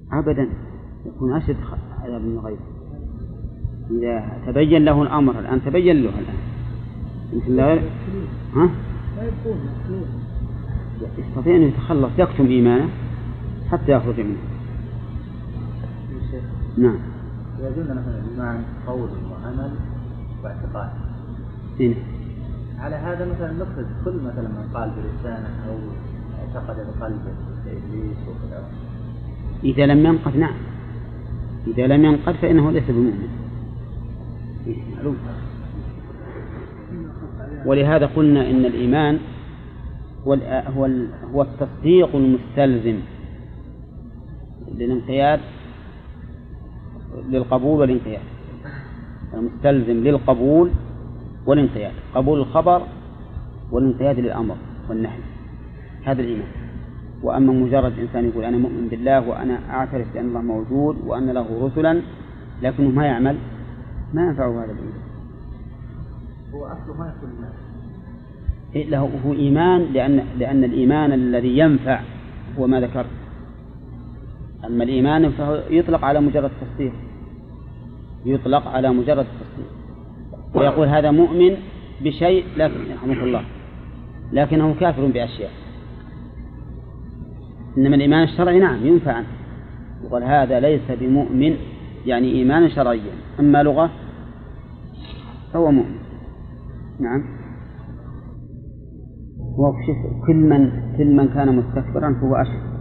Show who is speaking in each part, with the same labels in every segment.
Speaker 1: أبدا، يكون أشد عذاب من الغيب إذا تبين له الأمر. الآن تبين له الآن مثل لا يستطيع أن يتخلص، يكتم إيمانه حتى يخرج منه. نعم.
Speaker 2: يجوز مثلا الإيمان قول وعمل واعتقاد. على هذا مثلا نخرج كل مثلا من قال بلسانه أو اعتقد بقلبه كإبليس وكذا.
Speaker 1: إذا لم ينقض نعم، إذا لم ينقض فإنه ليس بمؤمن. معلوم. ولهذا قلنا إن الإيمان هو التصديق المستلزم للانقياد للقبول والانقياد، المستلزم للقبول والانقياد، قبول الخبر والانقياد للأمر والنهي، هذا الإيمان. وأما مجرد إنسان يقول أنا مؤمن بالله وأنا أعترف بأن الله موجود وأن له رسلا لكنه ما يعمل، ما ينفعه هذا الإيمان.
Speaker 2: هو أصله ما يكون
Speaker 1: له هو إيمان لأن الإيمان الذي ينفع هو ما ذكر. أما الإيمان فهو يطلق على مجرد التصديق، يطلق على مجرد التصديق، ويقول هذا مؤمن بشيء لكن رحمه الله لكنه كافر بأشياء. إنما الإيمان الشرعي نعم ينفع عنه، يقول هذا ليس بمؤمن يعني إيمانا شرعيا، أما لغة فهو مؤمن. نعم. كل من كان مستكبرا فهو أشرك،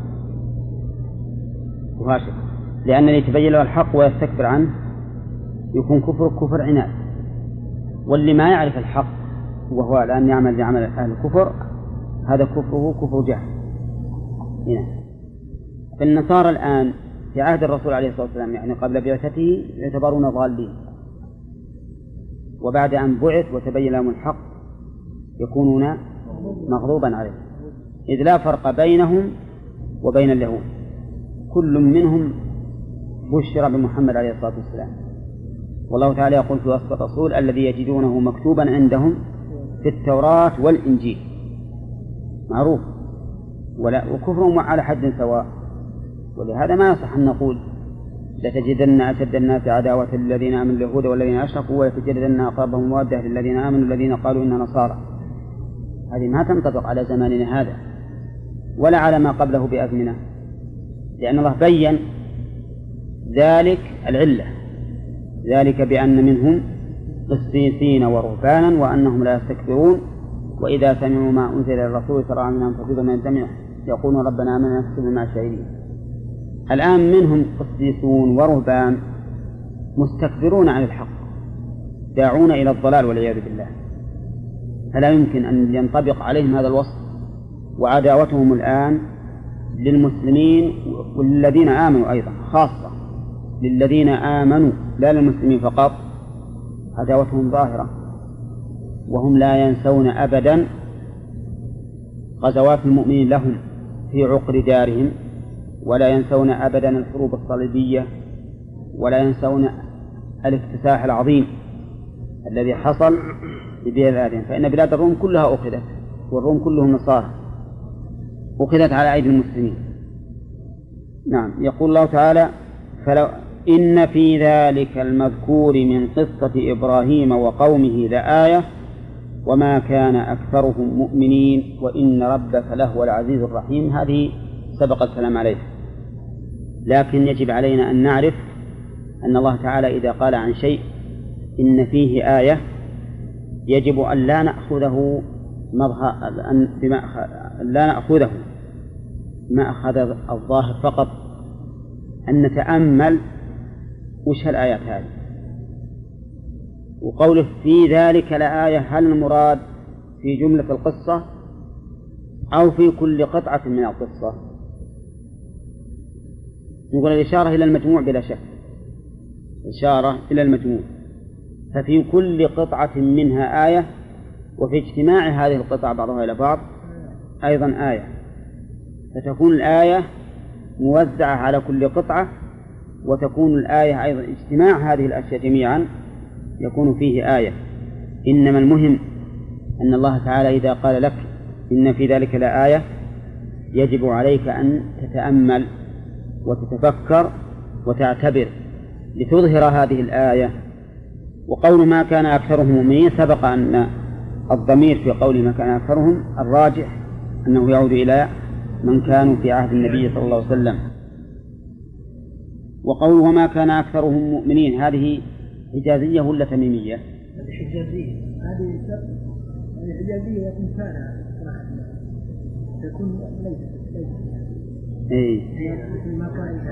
Speaker 1: لأن اللي يتبين له الحق ويستكبر عنه يكون كفر عناد، واللي ما يعرف الحق وهو الآن يعمل أهل الكفر هذا كفره كفر جهل. هنا فالنصارى الآن في عهد الرسول عليه الصلاة والسلام يعني قبل بعثته يعتبرون ضالين، وبعد أن بعث وتبين لهم الحق يكونون مغضوبا عليه، إذ لا فرق بينهم وبين اليهود، كل منهم بشر بمحمد عليه الصلاة والسلام. والله تعالى يقول في وصف الرسول الذي يجدونه مكتوبا عندهم في التوراة والإنجيل، معروف، وكفرهم على حد سواء. ولهذا ما يصح أن نقول لتجدن أشد الناس عداوة للذين آمنوا اليهود والذين أشركوا ولتجدن أقربهم مودة للذين آمنوا الذين قالوا إننا نصارى. هذه ما تنطبق على زماننا هذا ولا على ما قبله بأزمنة، لأن الله بين ذلك العلة، ذلك بأن منهم قسيسين ورهبانا وأنهم لا يستكبرون وإذا سمعوا ما أنزل إلى الرسول ترى عنهم تفيض من الدمع يقولون ربنا آمنا نكتب مع الشاهدين. الآن منهم قسيسون ورهبان مستكبرون عن الحق داعون إلى الضلال والعياذ بالله، فلا يمكن أن ينطبق عليهم هذا الوصف. وعداوتهم الآن للمسلمين والذين آمنوا أيضا، خاصة للذين آمنوا لا للمسلمين فقط، عداوتهم ظاهرة، وهم لا ينسون أبدا غزوات المؤمنين لهم في عقر دارهم، ولا ينسون أبدا الحروب الصليبية، ولا ينسون الاكتساح العظيم الذي حصل لبلاد الآدم. فإن بلاد الروم كلها أخذت، والروم كلهم نصارى، أخذت على أيدي المسلمين. نعم. يقول الله تعالى فلو إن في ذلك المذكور من قصة إبراهيم وقومه لآية وما كان أكثرهم مؤمنين وإن ربك لهو العزيز الرحيم. هذه سبق الكلام عليه، لكن يجب علينا أن نعرف أن الله تعالى إذا قال عن شيء إن فيه آية يجب أن لا نأخذه ما أخذ الظاهر فقط، أن نتأمل وش الآيات هذه. وقوله في ذلك لآية هل المراد في جملة القصة أو في كل قطعة من القصة؟ نقول الإشارة إلى المجموع بلا شك، إشارة إلى المجموع، ففي كل قطعة منها آية، وفي اجتماع هذه القطع بعضها إلى بعض أيضا آية، فتكون الآية موزعة على كل قطعة، وتكون الآية أيضا اجتماع هذه الأشياء جميعا يكون فيه آية. إنما المهم أن الله تعالى إذا قال لك إن في ذلك لآية يجب عليك أن تتأمل وتتفكر وتعتبر لتظهر هذه الآية. وقول ما كان أكثرهم مؤمنين سبق أن الضمير في قول ما كان أكثرهم الراجح أنه يعود إلى من كانوا في عهد النبي صلى الله عليه وسلم. وقوله وما كان أكثرهم مؤمنين هذه حجازية ولا تميمية؟
Speaker 3: هذه حجازية. هذه حجازية لكن كان يكون ليس ما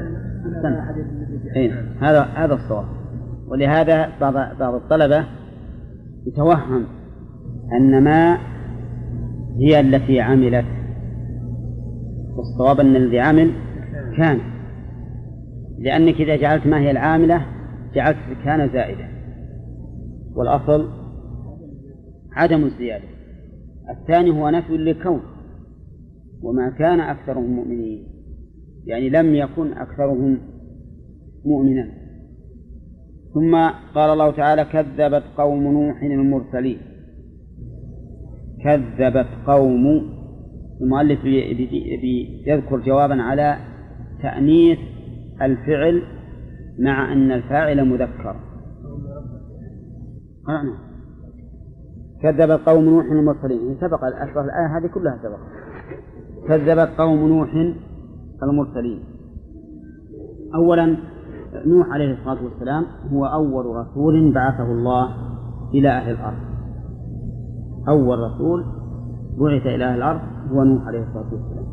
Speaker 3: كان
Speaker 1: هذا الصواب. ولهذا بعض الطلبة يتوهم أن ما هي التي عملت، والصواب أن الذي عمل كان، لأنك إذا جعلت ما هي العاملة جعلت كان زائدة، والأصل عدم الزيادة. الثاني هو نفي للكون، وما كان أكثرهم مؤمنين يعني لم يكن أكثرهم مؤمنا. ثم قال الله تعالى كذبت قوم نوح المرسلين. كذبت قوم، المؤلف يذكر جوابا على تأنيث الفعل مع أن الفاعل مذكر. كذبت قوم نوح المرسلين، سبق الآية هذه كلها سبق. كذبت قوم نوح المرسلين. أولا نوح عليه الصلاة والسلام هو أول رسول بعثه الله إلى أهل الأرض. أول رسول بعث إلى أهل الأرض هو نوح عليه الصلاة والسلام.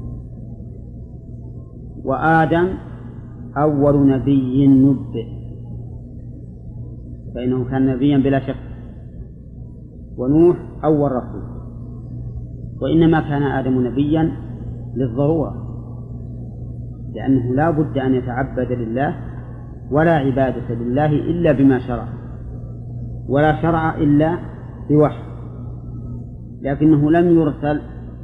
Speaker 1: وآدم أول نبي نبئ، فإنه كان نبيا بلا شك. ونوح أول رسول. وإنما كان آدم نبيا للضرورة، لأنه لا بد أن يتعبد لله، ولا عبادة لله إلا بما شرع، ولا شرع إلا بوحي، لكنه لم يرسل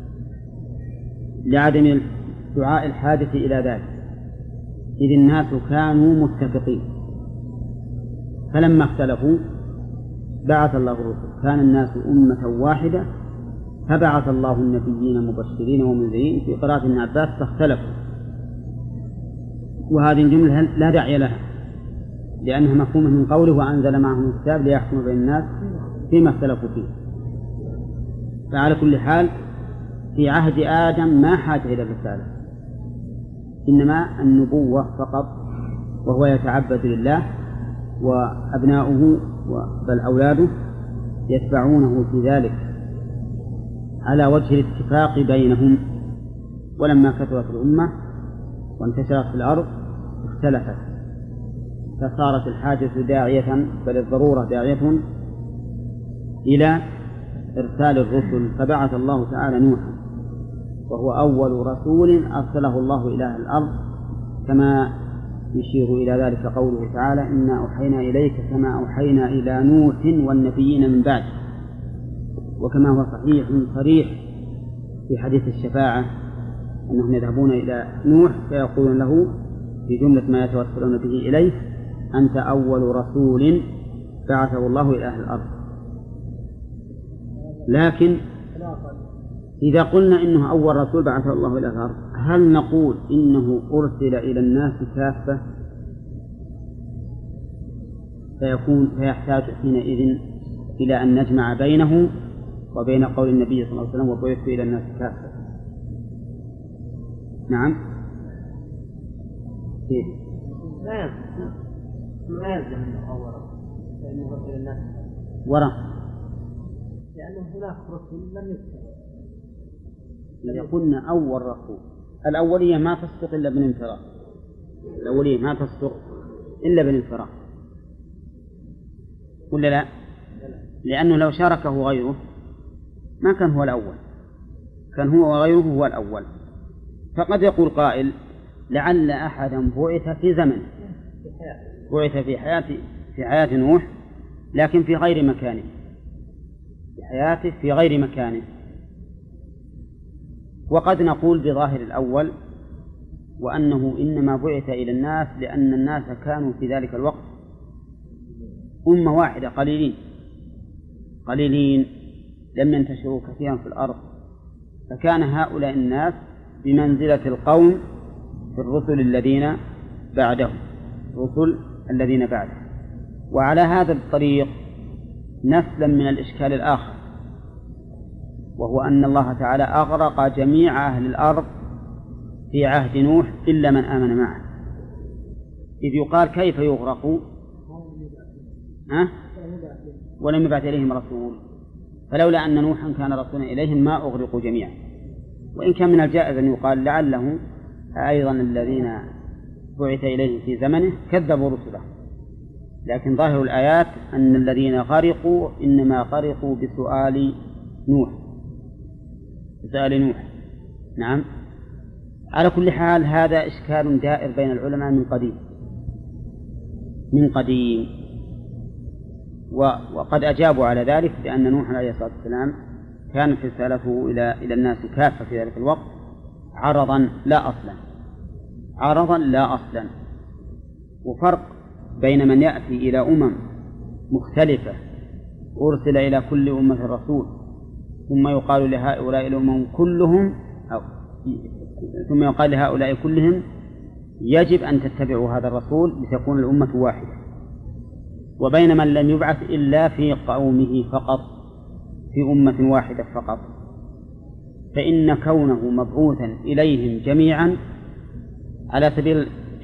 Speaker 1: لعدم دعاء الحاجة إلى ذلك، إذ الناس كانوا متفقين. فلما اختلفوا بعث الله الرسل. كان الناس أمة واحدة فبعث الله النبيين مبشرين ومنذرين. في قراءة ابن عباس فاختلفوا، وهذه الجملة لا داعي لها لأنها مفهومة من قوله وأنزل معهم الكتاب ليحكم بين الناس فيما اختلفوا فيه. فعلى كل حال في عهد آدم ما حاجة إلى الرسالة، إنما النبوة فقط، وهو يتعبد لله، وأبناؤه بل أولاده يتبعونه في ذلك على وجه الاتفاق بينهم. ولما كثرت الأمة وانتشرت في الأرض اختلفت، فصارت الحاجة داعية، بل الضرورة داعية إلى إرسال الرسل. فبعث الله تعالى نوحا، وهو أول رسول أرسله الله إلى الأرض، كما يشير إلى ذلك قوله تعالى إنا أوحينا إليك كما أوحينا إلى نوح والنبيين من بعد. وكما هو صحيح صريح في حديث الشفاعة أنهم يذهبون إلى نوح فيقولون له في جملة ما يتوسلون به إليه أنت أول رسول بعثه الله إلى أهل الأرض. لكن إذا قلنا إنه أول رسول بعثه الله إلى أهل الأرض، هل نقول إنه أرسل إلى الناس كافة فيحتاج حينئذ إلى أن نجمع بينه وبين قول النبي صلى الله عليه وسلم وبعثت إلى الناس كافة؟ نعم. كيف؟
Speaker 3: لا يلزم أنه أول لأنه رسل الناس
Speaker 1: وراء،
Speaker 3: لأنه هناك رسل لم يذكر.
Speaker 1: إذا قلنا أول رسول، الأولية ما تصدق إلا بالانفراد، الأولية ما تصدق إلا بالانفراد، ولا لا؟ لأنه لو شاركه غيره ما كان هو الأول، كان هو وغيره هو الأول. فقد يقول قائل لعل أحدا بعث في زمن، بعث في حياة نوح لكن في غير مكانه، في حياته في غير مكانه. وقد نقول بظاهر الأول وأنه إنما بعث إلى الناس لأن الناس كانوا في ذلك الوقت أمة واحدة قليلين لم ينتشروا كثيرا في الأرض، فكان هؤلاء الناس بمنزلة القوم في الرسل الذين بعده، رسل الذين بعده. وعلى هذا الطريق نسلم من الإشكال الآخر، وهو أن الله تعالى أغرق جميع أهل الأرض في عهد نوح إلا من آمن معه، إذ يقال كيف يغرق ولم يبعث إليهم رسول، فلولا أن نوحا كان رسولا إليهم ما أغرقوا جميعا. وإن كان من الجائز أن يقال لعله أيضا الذين بعث إليهم في زمنه كذبوا رسله، لكن ظاهر الآيات أن الذين غرقوا إنما غرقوا بسؤال نوح. نعم. على كل حال هذا إشكال دائر بين العلماء من قديم، وقد أجابوا على ذلك بأن نوح عليه الصلاة والسلام كانت رسالته إلى الناس كافة في ذلك الوقت عرضا لا أصلا. وفرق بين من يأتي إلى أمم مختلفة أرسل إلى كل أمة رسول ثم يقال لهؤلاء الأمم كلهم يجب أن تتبعوا هذا الرسول لتكون الأمة واحدة، وبين من لم يبعث إلا في قومه فقط، في أمة واحدة فقط، فإن كونه مبعوثا إليهم جميعا على سبيل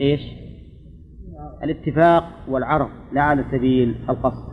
Speaker 1: الاتفاق والعرض لا على سبيل القصد.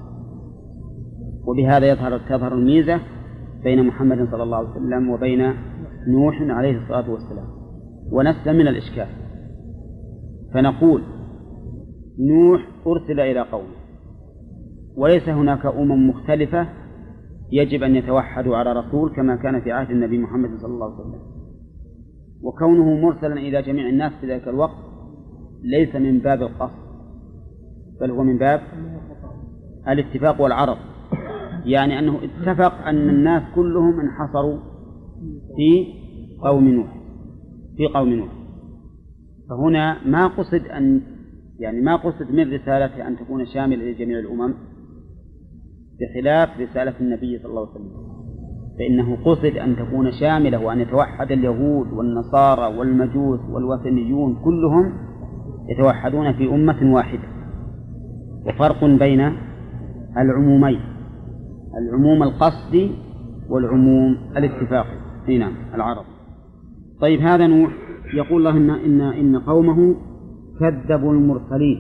Speaker 1: وبهذا تظهر الميزة بين محمد صلى الله عليه وسلم وبين نوح عليه الصلاة والسلام، ونسلم من الإشكال. فنقول نوح أرسل إلى قومه، وليس هناك أمم مختلفة يجب أن يتوحدوا على رسول كما كان في عهد النبي محمد صلى الله عليه وسلم. وكونه مرسلا إلى جميع الناس في ذلك الوقت ليس من باب القصد، بل هو من باب الاتفاق والعرض، يعني أنه اتفق أن الناس كلهم انحصروا في قوم نوح. فهنا ما قصد من رسالته أن تكون شاملة لجميع الأمم، بخلاف رسالة النبي صلى الله عليه وسلم، فإنه قصد أن تكون شاملة وأن يتوحد اليهود والنصارى والمجوس والوثنيون كلهم يتوحدون في أمة واحدة. وفرق بين العمومين، العموم القصدي والعموم الاتفاقي. نعم، العرض. طيب، هذا نوح يقول الله إن قومه كذبوا المرسلين،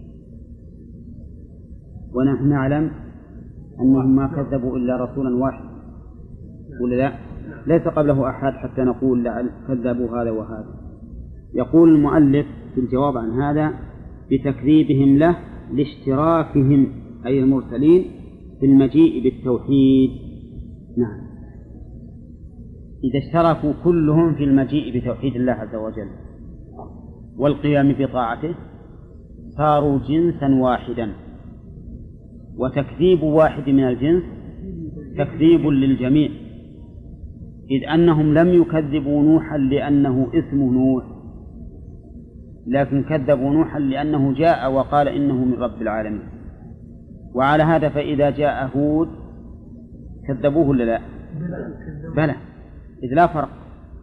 Speaker 1: ونحن نعلم أنهم ما كذبوا إلا رسولا واحد، ولا لا؟ ليس قبله أحد حتى نقول لعل كذبوا هذا وهذا. يقول المؤلف في الجواب عن هذا بتكذيبهم له لاشتراكهم أي المرسلين في المجيء بالتوحيد. نعم، إذا اشتركوا كلهم في المجيء بتوحيد الله عز وجل والقيام بطاعته صاروا جنسا واحدا، وتكذيب واحد من الجنس تكذيب للجميع، إذ أنهم لم يكذبوا نوحا لأنه اسمه نوح، لكن كذبوا نوحا لأنه جاء وقال إنه من رب العالمين. وعلى هذا فإذا جاء هود كذبوه ولا لا؟ بلى، إذ لا فرق.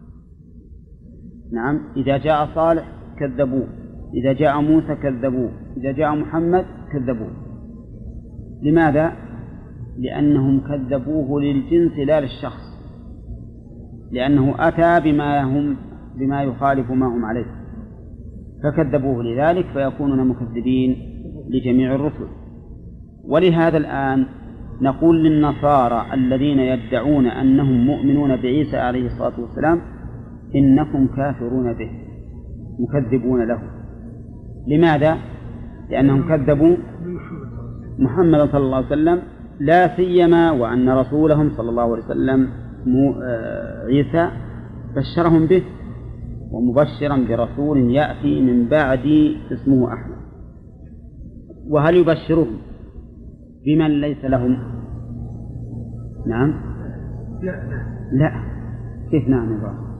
Speaker 1: نعم، إذا جاء صالح كذبوه، إذا جاء موسى كذبوه، إذا جاء محمد كذبوه. لماذا؟ لأنهم كذبوه للجنس لا للشخص، لأنه أتى بما يخالف ما هم عليه فكذبوه لذلك، فيكونون مكذبين لجميع الرسل. ولهذا الآن نقول للنصارى الذين يدعون أنهم مؤمنون بعيسى عليه الصلاة والسلام إنكم كافرون به، مكذبون له. لماذا؟ لأنهم كذبوا محمد صلى الله عليه وسلم، لا سيما وأن رسولهم صلى الله عليه وسلم عيسى بشرهم به ومبشرا برسول يأتي من بعد اسمه أحمد. وهل يبشرهم بمن ليس لهم؟ نعم، لا. كيف نعم يا إبراهيم؟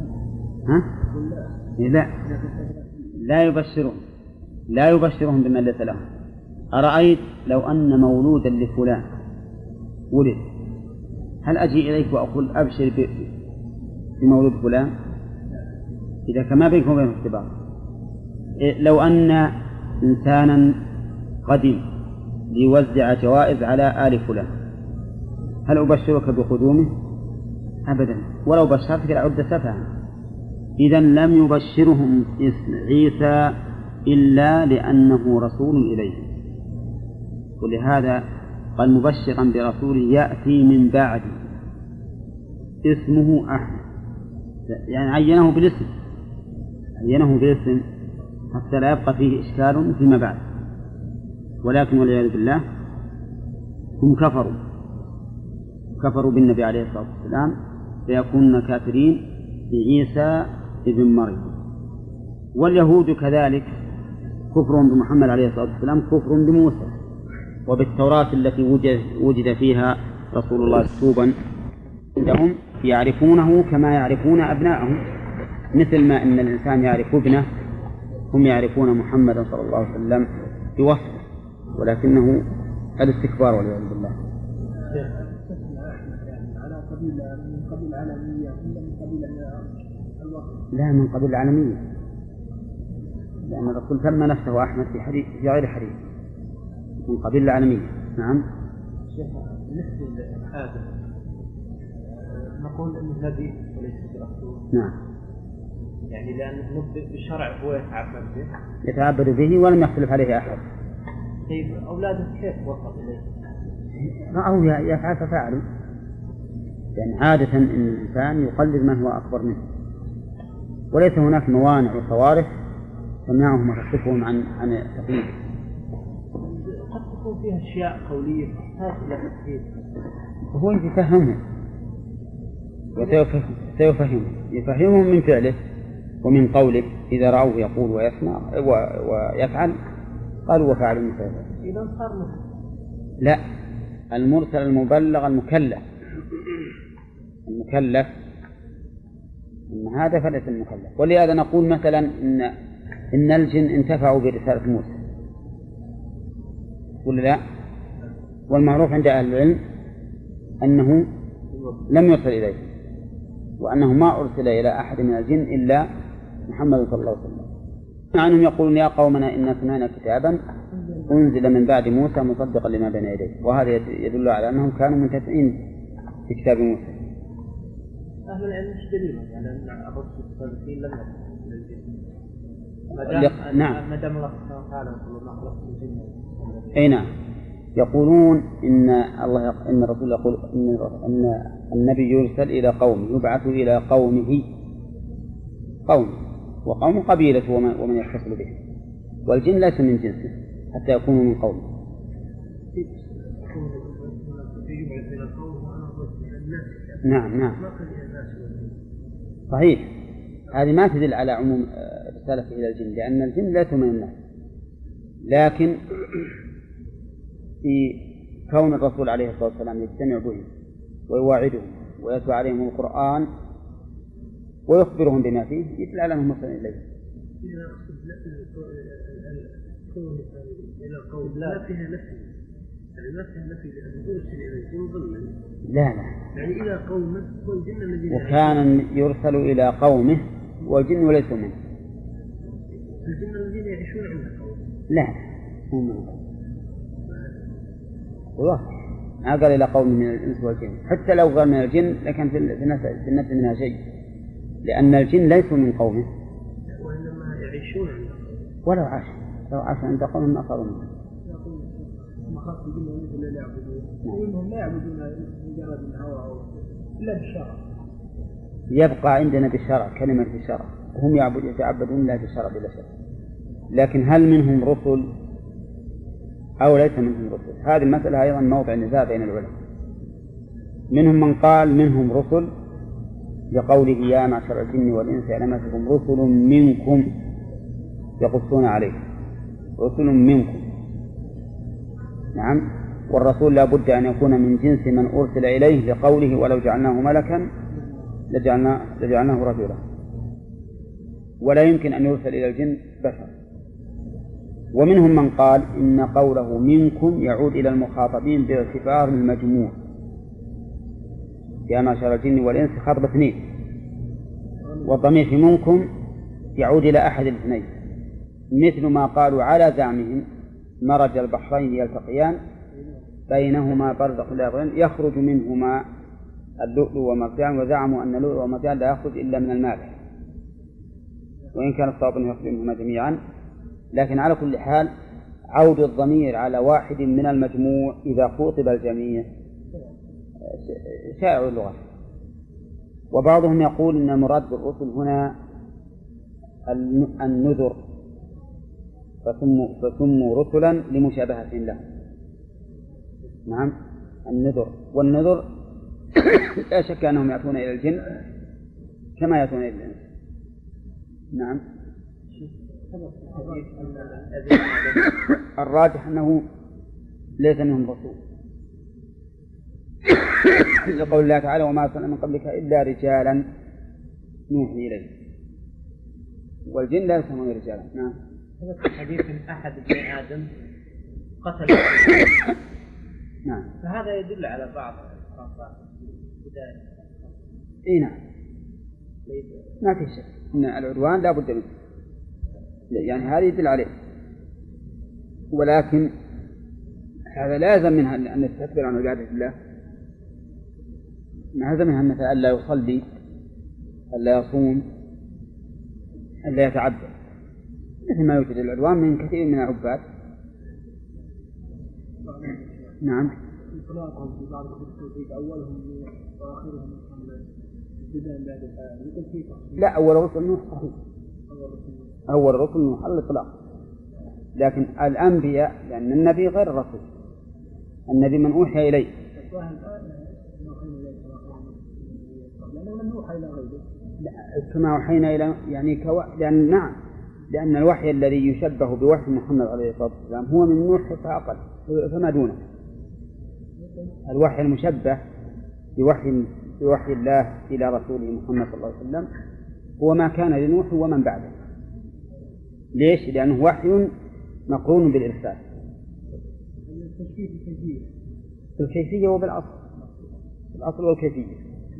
Speaker 1: لا يبشرهم بمن ليس لهم. أرأيت لو أن مولودا لفلان ولد، هل أجي إليك وأقول أبشر بمولود فلان؟ إذا كما بينكم وبين اختبار، لو أن إنسانا قدم ليوزع جوائز على آل فلان هل أبشرك بقدومه؟ أبدا، ولو بشرتك لعد سفها. إذن لم يبشرهم عيسى إلا لأنه رسول إليه، ولهذا قال مبشرا برسول يأتي من بعد اسمه أحمد، يعني عينه بالاسم حتى لا يبقى فيه إشكال فيما بعد. ولكن والعياذ بالله هم كفروا بالنبي عليه الصلاة والسلام فيكونون كافرين بعيسى ابن مريم. واليهود كذلك كفرهم بمحمد عليه الصلاة والسلام كفر بموسى وبالتوراة التي وجد فيها رسول الله مكتوبا عندهم، يعرفونه كما يعرفون أبناءهم، مثل ما إن الإنسان يعرف ابنه هم يعرفون محمدا صلى الله عليه وسلم بوصفه، ولكنه الاستكبار والعياذ بالله.
Speaker 3: على قبيلة من قبيلة عالمية ولا من قبيلة الوطن؟
Speaker 1: لا، من قبيلة العالمية، لأن الرسول سمى نفسه أحمد في غير حديث، من قبيلة العالمية. نعم.
Speaker 2: شيخ بالنسبة لآدم نقول إنه نبي وليس برسول.
Speaker 1: نعم.
Speaker 2: يعني لأنه نبي بالشرع هو
Speaker 1: يتعبد به ولم يختلف عليه أحد.
Speaker 2: طيب أولاده كيف وصل إليه؟
Speaker 1: رأوا يفعل ففعلوا، يعني عادة إن الإنسان يقلد من هو أكبر منه، وليس هناك موانع وصوارف تمنعهم وتصرفهم عن التقليد.
Speaker 2: قد تكون فيها أشياء قولية تحتاج إلى تفهيم.
Speaker 1: هو يفهمهم يفهمهم من فعله ومن قوله، إذا رأوه يقول ويسمع ويفعل قالوا وفعلوا مثل ذلك.
Speaker 2: إذا صار مرسل.
Speaker 1: لا، المرسل المبلغ المكلف إن هذا فليس المكلف. ولهذا نقول مثلا إن الجن انتفعوا برسالة موسى ولا لا؟ والمعروف عند أهل العلم أنه لم يرسل إليه، وأنه ما أرسل إلى أحد من الجن إلا محمد صلى الله عليه وسلم. عنهم يقولون يا قومنا إنا سمعنا كتابا أنزل من بعد موسى مصدقا لما بين يديه، وهذا يدل على أنهم كانوا منتفعين في كتاب موسى.
Speaker 2: أهل العلم مش دليل يعني أن الرسل الصادقين لم يكونوا من الجن.
Speaker 1: نعم.
Speaker 2: ما دام الله سبحانه وتعالى يقول ما خلقت الجن.
Speaker 1: أي نعم. يقولون إن الرسول يقول إن النبي يرسل إلى قوم، يبعث إلى قومه، وقوم قبيلة ومن يتصل به، والجن ليس من جنسه حتى يكونوا من قوم. نعم صحيح. هذه ما تدل على عموم رسالته إلى الجن، لأن الجن ليسوا من الناس، لكن في كون الرسول عليه الصلاة والسلام يجتمع بهم ويواعدهم ويتلو عليهم القرآن ويخبرهم بما فيه يدل على أنهم مرسل إليه.
Speaker 3: لا فيها نفي، يعني ما فيها نفي لأنه يرسل إلى الجن ضمن.
Speaker 1: لا
Speaker 3: يعني إلى قومه والجن الذين
Speaker 1: وكان يرسل إلى قومه والجن وليسوا منه.
Speaker 3: الجن الذين يعيشون عند قومه. لا
Speaker 1: هم الله ما قال إلى قوم من الإنس والجن، حتى لو قال من الجن لكن في النفس منها شيء، لأن الجن ليسوا من قومه
Speaker 3: وإنما يعيشون عند قومه.
Speaker 1: ولو عاش عند قوم ما صاروا منه.
Speaker 3: مخاطب الجن والإنس لا يعبدون، وإنهم لا يعبدون مجرد الهوى إلا بالشرع.
Speaker 1: يبقى عندنا بالشرع كلمة بالشرع، هم يتعبدون لا بالشرع بلا شك. لكن هل منهم رسل أو ليس منهم رسل؟ هذه المسألة أيضا موضع نزاع بين العلماء. منهم من قال منهم رسل بقوله يا معشر الجن والإنس إنما فيكم رسل منكم يقصون عليكم، رسل منكم. نعم. والرسول لا بد أن يكون من جنس من أرسل إليه، لقوله ولو جعلناه ملكا لجعلناه رجلا، ولا يمكن أن يرسل إلى الجن بشر. ومنهم من قال إن قوله منكم يعود إلى المخاطبين باعتبار المجموع، يا معشر الجن والإنس خاطب اثنين، والضمير في منكم يعود إلى أحد الاثنين مثل ما قالوا على زعمهم مرج البحرين يلتقيان بينهما برزخ لا يبغيان يخرج منهما اللؤلؤ والمرجان، وزعموا أن اللؤلؤ والمرجان لا يخرج إلا من الماء، وإن كان الصواب أنه يخرج منهما جميعا. لكن على كل حال عود الضمير على واحد من المجموع إذا خاطب الجميع شائع اللغة. وبعضهم يقول أن المراد بالرسل هنا النذر، فسموا رسلا لمشابهة لهم. نعم النذر، والنذر لا شك أنهم يأتون إلى الجن كما يأتون إلى الإنس. نعم الراجح أنه ليس منهم رسول، لقول الله تعالى وما أرسلنا من قبلك إلا رجالا نوحي إليه، والجن لا يسمون رجالا. نعم
Speaker 4: ثبت حديث أحد ابن آدم قتل
Speaker 1: نعم،
Speaker 4: فهذا يدل على بعض الخرافات بداية.
Speaker 1: إيه نعم ما في شك أن العدوان لا بد منه، يعني هذا يدل عليه، ولكن هذا لازم منها أن نستكبر عن عبادة الله، لازم منها مثلا ألا يصلي، ألا يصوم، ألا يتعبد، مثل ما يوجد العدوان من كثير من العباد. نعم
Speaker 3: انطلاقهم في بعض التوحيد أولهم وآخرهم محمد ابتداء بعد الآن يقول فيه تفصيل.
Speaker 1: لا أول رسل نوح صحيح، أول رسل نوح على الإطلاق، لكن الأنبياء لأن النبي غير الرسول، النبي من أوحي إليه كما أوحينا إلى يعني لأن نعم لأن الوحي الذي يشبه بوحي محمد عليه الصلاة والسلام هو من نوح فأقل فما دونه. الوحي المشبه بوحي الله إلى رسوله محمد صلى الله عليه وسلم هو ما كان لنوح ومن بعده. ليش؟ لأنه وحي مقرون بالإرسال في الكيفية وبالأصل، الأصل والكيفية.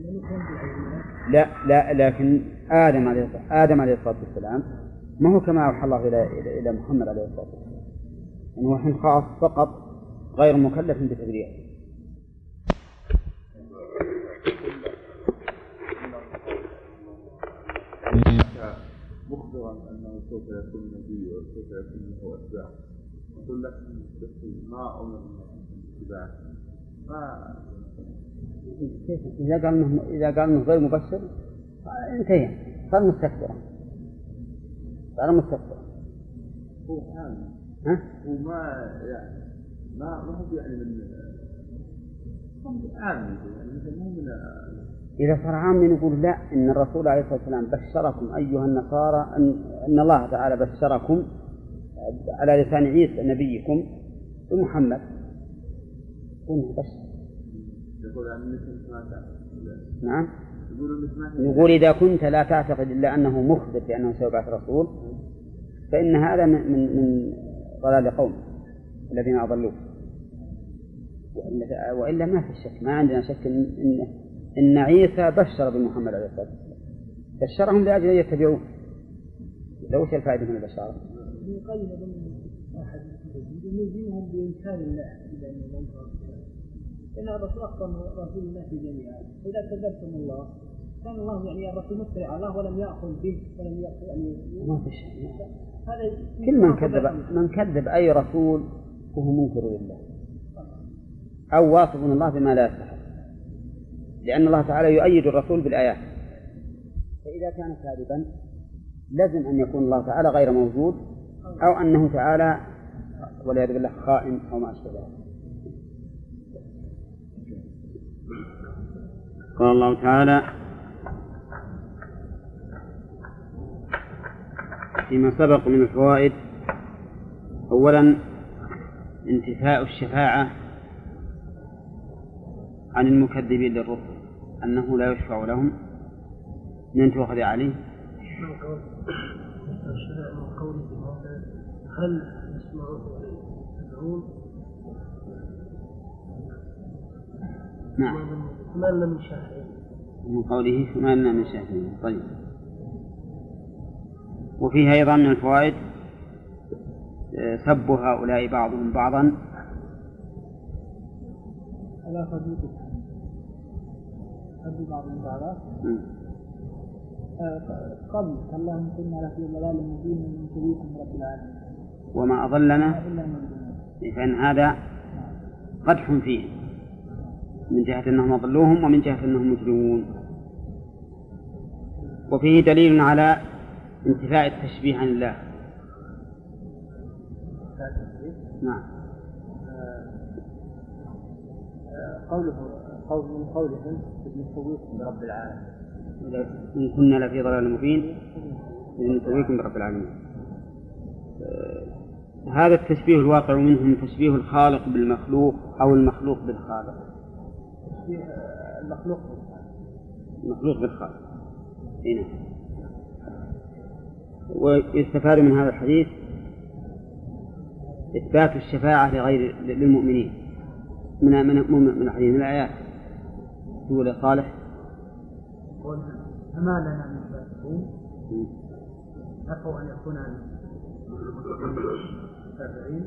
Speaker 1: لا لكن آدم عليه الصلاة والسلام ما هو كما أوحى الله إلى محمد عليه الصلاة والسلام، يعني وحي خاص فقط غير مكلف بتبليغه.
Speaker 5: مخبرا أنه سوف يكون نبي وسوف يكون له أتباع، يقول لك ما أمر الاتباع
Speaker 1: إذا قال إنه غير مبشر انتهى، صار مستكبرا.
Speaker 5: هو عام وما يعني ما هو يعني من عام يعني مو من.
Speaker 1: إذا صار عام نقول لا، إن الرسول عليه الصلاة والسلام بشركم أيها النصارى أن الله تعالى بشركم على لسان عيسى نبيكم بمحمد. نعم نقول إذا كنت لا تعتقد إلا أنه مخبر بأنه سيبعث رسول فإن هذا من ضلال قوم الذين أضلوه، وإلا ما في شك، ما عندنا شك إن عيسى بشر بمحمد عليه الصلاة والسلام، بشرهم لأجل أن يتبعوه. لو وش الفائدة من البشارة؟
Speaker 3: يقال أحد يلزمهم بإنكار الله إن الرسول أخبر رسول الناس جميعا، إذا كذبتم الله كان الله يعني الرسول مفتري على الله ولم يأخذ به ولم يأخذ يعني
Speaker 1: ما في شيء.
Speaker 3: هذا
Speaker 1: كل من كذب أي رسول فهو منكر لله أو واصف الله بما لا يستحق، لأن الله تعالى يؤيد الرسول بالآيات، فإذا كان كاذبا لازم أن يكون الله تعالى غير موجود أو أنه تعالى والعياذ بالله خائن أو ما أشبه ذلك. قال الله تعالى فيما سبق من الفوائد: أولا انتفاء الشفاعة عن المكذبين للرسل، أنه لا يشفع لهم. من تؤخذ عليه؟
Speaker 3: هل يسمعون ويدعون؟
Speaker 1: نعم
Speaker 3: ما لنا من شاهدين
Speaker 1: من قوله فما لنا من شاهدين. طيب. وفيها أيضا من الفوائد سب هؤلاء بعضهم بعضا
Speaker 3: ألا صديقك سب بعضهم بعضا قبل اللهم كنا لفي ضلال مبين من شريكم رب العالمين
Speaker 1: وما أضلنا فإن هذا قدح فيه من جهة أنهم أضلوهم ومن جهة أنهم مجرمون. وفيه دليل على انتفاء التشبيه عن الله. نعم.
Speaker 3: من قولهم نسويكم برب العالمين
Speaker 1: إن كنا لفي ضلال مبين نسويكم برب العالمين. هذا التشبيه الواقع منهم تشبيه الخالق بالمخلوق أو المخلوق بالخالق. المخلوق بالخالق. هنا. ويستفاد من هذا الحديث إثبات الشفاعة للمؤمنين من الحديث من الآيات. تقول صالح
Speaker 3: فما لنا من شافعين أفوا أن يكون شافعين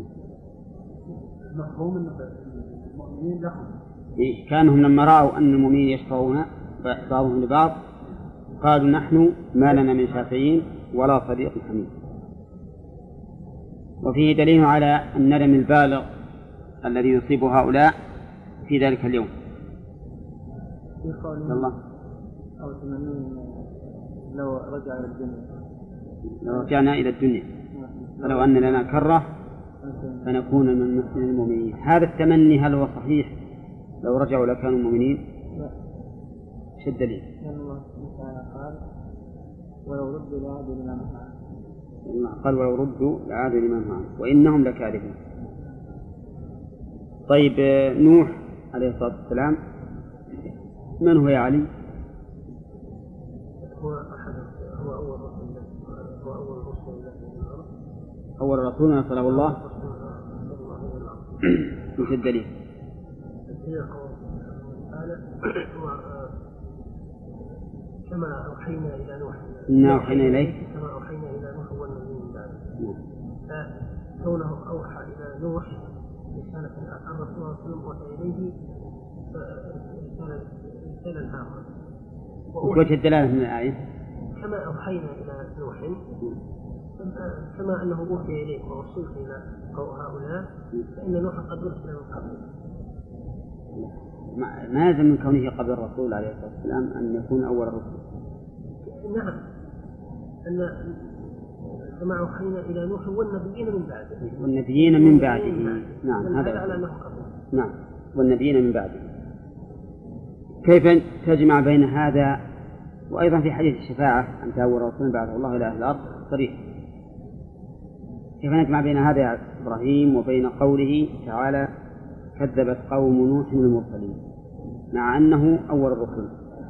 Speaker 3: مفهوم المؤمنين لهم.
Speaker 1: كانهم لما رأوا أن المؤمنين يشفعون بعضهم لبعض قالوا نحن ما لنا من شافعين ولا صديق حميد. وفيه دليل على الندم البالغ الذي يصيب هؤلاء في ذلك اليوم. الله
Speaker 3: أو تمنين لو رجع إلى الدنيا
Speaker 1: لو رجعنا إلى الدنيا فلو أن لنا كرة فنكون من المؤمنين. هذا التمني هل هو صحيح لو رجعوا لكانوا مؤمنين؟ شو الدليل؟
Speaker 3: الله قال ولو ردوا لعادوا لما نهوا عنه.
Speaker 1: قال ولو ردوا لعادوا لما نهوا عنه وإنهم لكاذبون. طيب نوح عليه الصلاة والسلام من هو يا علي؟ أول رسول أرسله الله. مش الدليل؟
Speaker 3: كما أوحينا إلى نوح
Speaker 1: إنا أوحينا إليه
Speaker 3: كما أوحينا إلى نوح والنبيين من بعده. كونه أوحى إلى نوح رسالة الرسول صلى الله عليه وسلم أوحى إليه رسالة آخر.
Speaker 1: وجه الدلالة من الآية
Speaker 3: كما أوحينا إلى نوح كما أنه أوحي إليه ورسلت إلى هؤلاء فإن نوح قد أرسل من قبل.
Speaker 1: ما يلزم من كونه قبل الرسول عليه الصلاة والسلام أن يكون أول الرسل.
Speaker 3: نعم أن كما أوحينا إلى نوح والنبيين من بعده.
Speaker 1: والنبيين من بعده. نعم
Speaker 3: هذا على أنه قبل.
Speaker 1: نعم والنبيين من بعده. كيف تجمع بين هذا وأيضا في حديث الشفاعة أنت أول رسول بعثه الله إلى أهل الأرض صريح؟ كيف نجمع بين هذا يا إبراهيم وبين قوله تعالى كذبت قوم نوح المرسلين مع أنه أول الرسل؟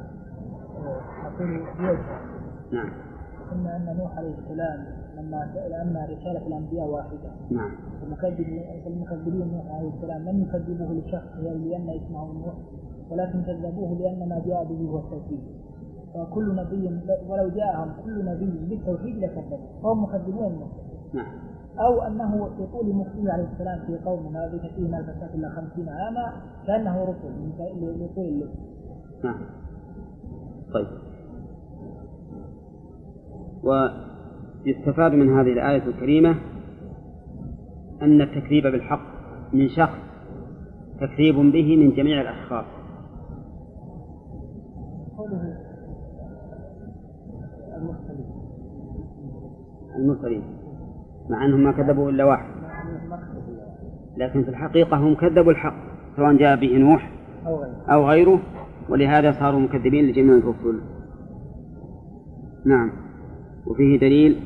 Speaker 1: نعم.
Speaker 3: قلنا أن نوح عليه السلام لما رسالة الأنبياء واحدة.
Speaker 1: نعم.
Speaker 3: المكذبين نوح عليه السلام لم يكذبوه لشخصه لأن اسمه نوح ولكن كذبوه لأن ما جاء به هو التوحيد. فكل نبي ولو جاءهم كل نبي بالتوحيد لكذبوا فهم مكذبون النوح.
Speaker 1: نعم.
Speaker 3: أو أنه يقول مخيه عليه السلام في قومنا بكثير من الفتاة إلا 50 عاما كأنه رسل لطول الليل.
Speaker 1: نعم. طيب. ويستفاد من هذه الآية الكريمة أن التكذيب بالحق من شخص تكذيب به من جميع الأشخاص. المرسلين مع أنهم ما كذبوا إلا واحد لكن في الحقيقة هم كذبوا الحق سواء جاء به نوح أو غيره ولهذا صاروا مكذبين لجميع الرسل. نعم. وفيه دليل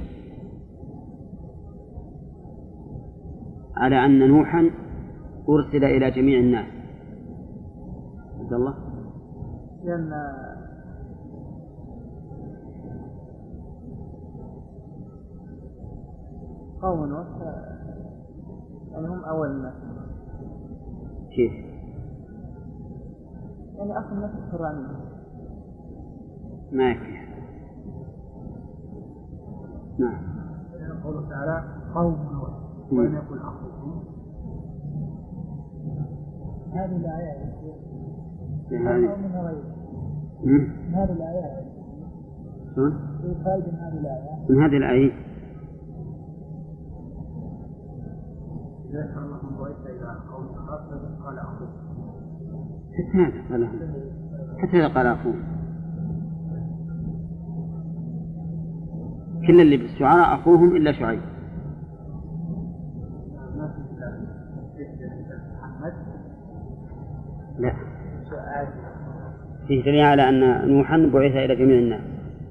Speaker 1: على أن نوحا أرسل إلى جميع الناس. عبد الله
Speaker 3: لأن قوم نوح يعني هم أول الناس.
Speaker 1: كيف؟
Speaker 3: يعني أصل الناس القرآنية
Speaker 1: ما يكفي. نعم.
Speaker 3: قوله تعالى قوم نوح ولم يقل أخوكم. هذه الآيات من غيرها من هذه الآيات
Speaker 1: من هذه الآية
Speaker 3: ذكر الله من بعث إلى قوم خاصة قال أخوه
Speaker 1: حتى هذا قال أخوه. كل اللي بالشعراء أخوهم إلا شعيب. لا فيه دليل على أن نوحا بعث إلى جميع الناس.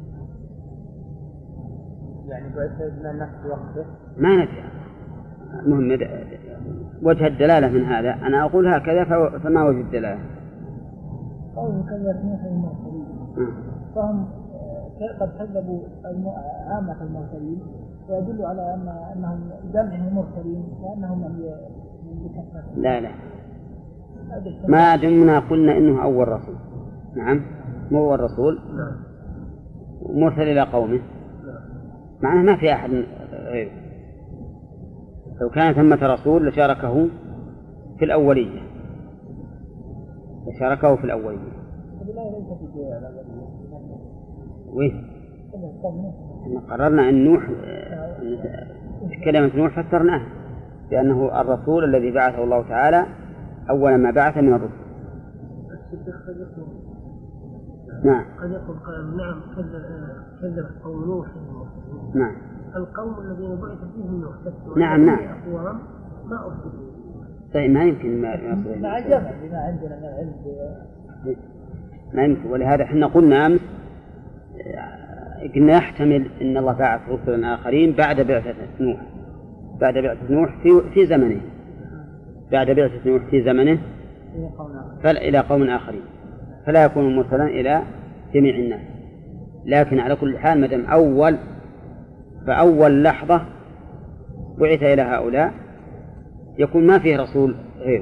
Speaker 3: يعني بعث إلى الناس في وقته
Speaker 1: ما ندري. المهم وجه الدلالة من هذا أنا أقول هكذا فما وجه الدلالة؟
Speaker 3: قوله كذب نوح المرسلين فهم قد كذبوا عامة المرسلين ويدل على أنهم جمعهم مرسلين وأنهم من بكثرة.
Speaker 1: لا ما دمنا قلنا إنه أول رسول. نعم مو أول رسول مرسل إلى قومه معناه ما في أحد غيره. لو كان ثمة رسول لشاركه في الأولية وين قررنا أن نوح كلمة نوح فسرناها بأنه الرسول الذي بعثه الله تعالى أول ما بعث من الرسل. نعم
Speaker 3: قد يقول نعم كذب قوم نوح.
Speaker 1: نعم
Speaker 3: القوم الذين بعث فيهم نوح.
Speaker 1: نعم
Speaker 3: أقوام ما أرسلوا.
Speaker 1: طيب ما يمكن ما
Speaker 3: مع جمع بما عندنا من العلم
Speaker 1: ما يمكن. ولهذا احنا قلنا أمس قلنا يحتمل أن الله بعث رسلا آخرين بعد بعثة نوح في زمنه بعد بعثة نوح في زمنه إلى قوم آخرين فلا يكون مرسلا إلى جميع الناس. لكن على كل حال مدام فأول لحظة بعث إلى هؤلاء يكون ما فيه رسول غيره.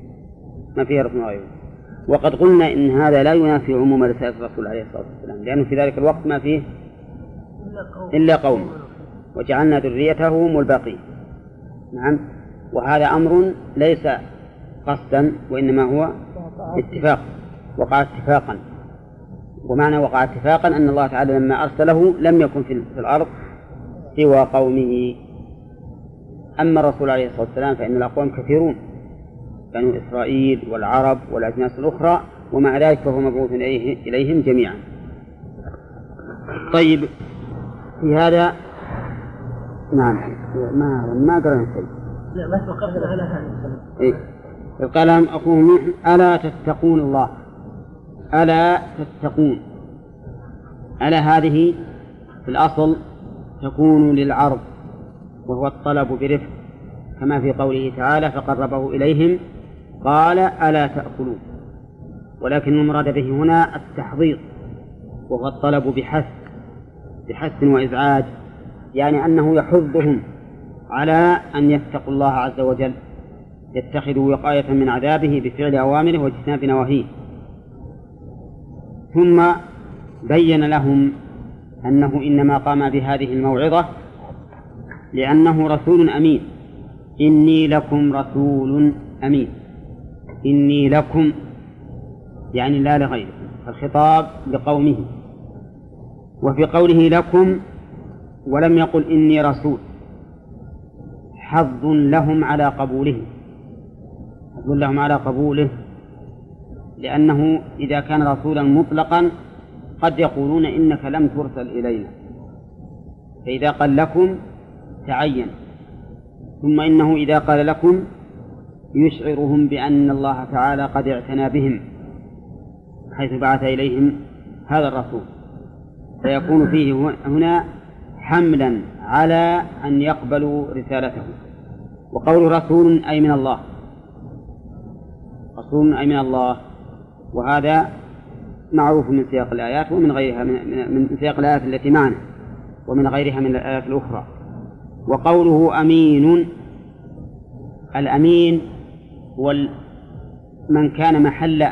Speaker 1: وقد قلنا إن هذا لا ينافي عموم رسالة الرسول عليه الصلاة والسلام لأنه في ذلك الوقت ما فيه إلا قوم وجعلنا ذريته هم الباقين. نعم وهذا أمر ليس قصدا وإنما هو اتفاق وقع اتفاقا. ومعنى وقع اتفاقا أن الله تعالى لما أرسله لم يكن في الأرض سوى قومه. أما الرسول عليه الصلاة والسلام فإن الأقوام كثيرون بنو إسرائيل والعرب والأجناس الأخرى ومع ذلك فهو مبعوث إليهم جميعا. طيب في هذا نعم ما قرأنا شيء.
Speaker 3: لا بس وقفنا على هذا.
Speaker 1: قال لهم أخوهم نوح ألا تتقون الله. ألا تتقون. ألا هذه في الأصل تكون للعرض وهو الطلب برفق كما في قوله تعالى فقربه إليهم قال ألا تأكلون. ولكن المراد به هنا التحضيض وهو الطلب بحث وإزعاج يعني أنه يحضهم على أن يتقوا الله عز وجل يتخذوا وقاية من عذابه بفعل أوامره واجتناب نواهيه. ثم بين لهم أنه إنما قام بهذه الموعظة لأنه رسول أمين. إني لكم رسول أمين. إني لكم يعني لا لغيركم الخطاب لقومه. وفي قوله لكم ولم يقل إني رسول حظ لهم على قبوله لأنه إذا كان رسولا مطلقا قد يقولون إنك لم ترسل إلينا فإذا قال لكم تعين. ثم إنه إذا قال لكم يشعرهم بأن الله تعالى قد اعتنى بهم حيث بعث إليهم هذا الرسول فيكون فيه هنا حملا على أن يقبلوا رسالته. وقول رسول أي من الله وهذا معروف من سياق الآيات ومن غيرها من سياق الآيات التي معنا ومن غيرها من الآيات الأخرى. وقوله أمين الأمين هو من كان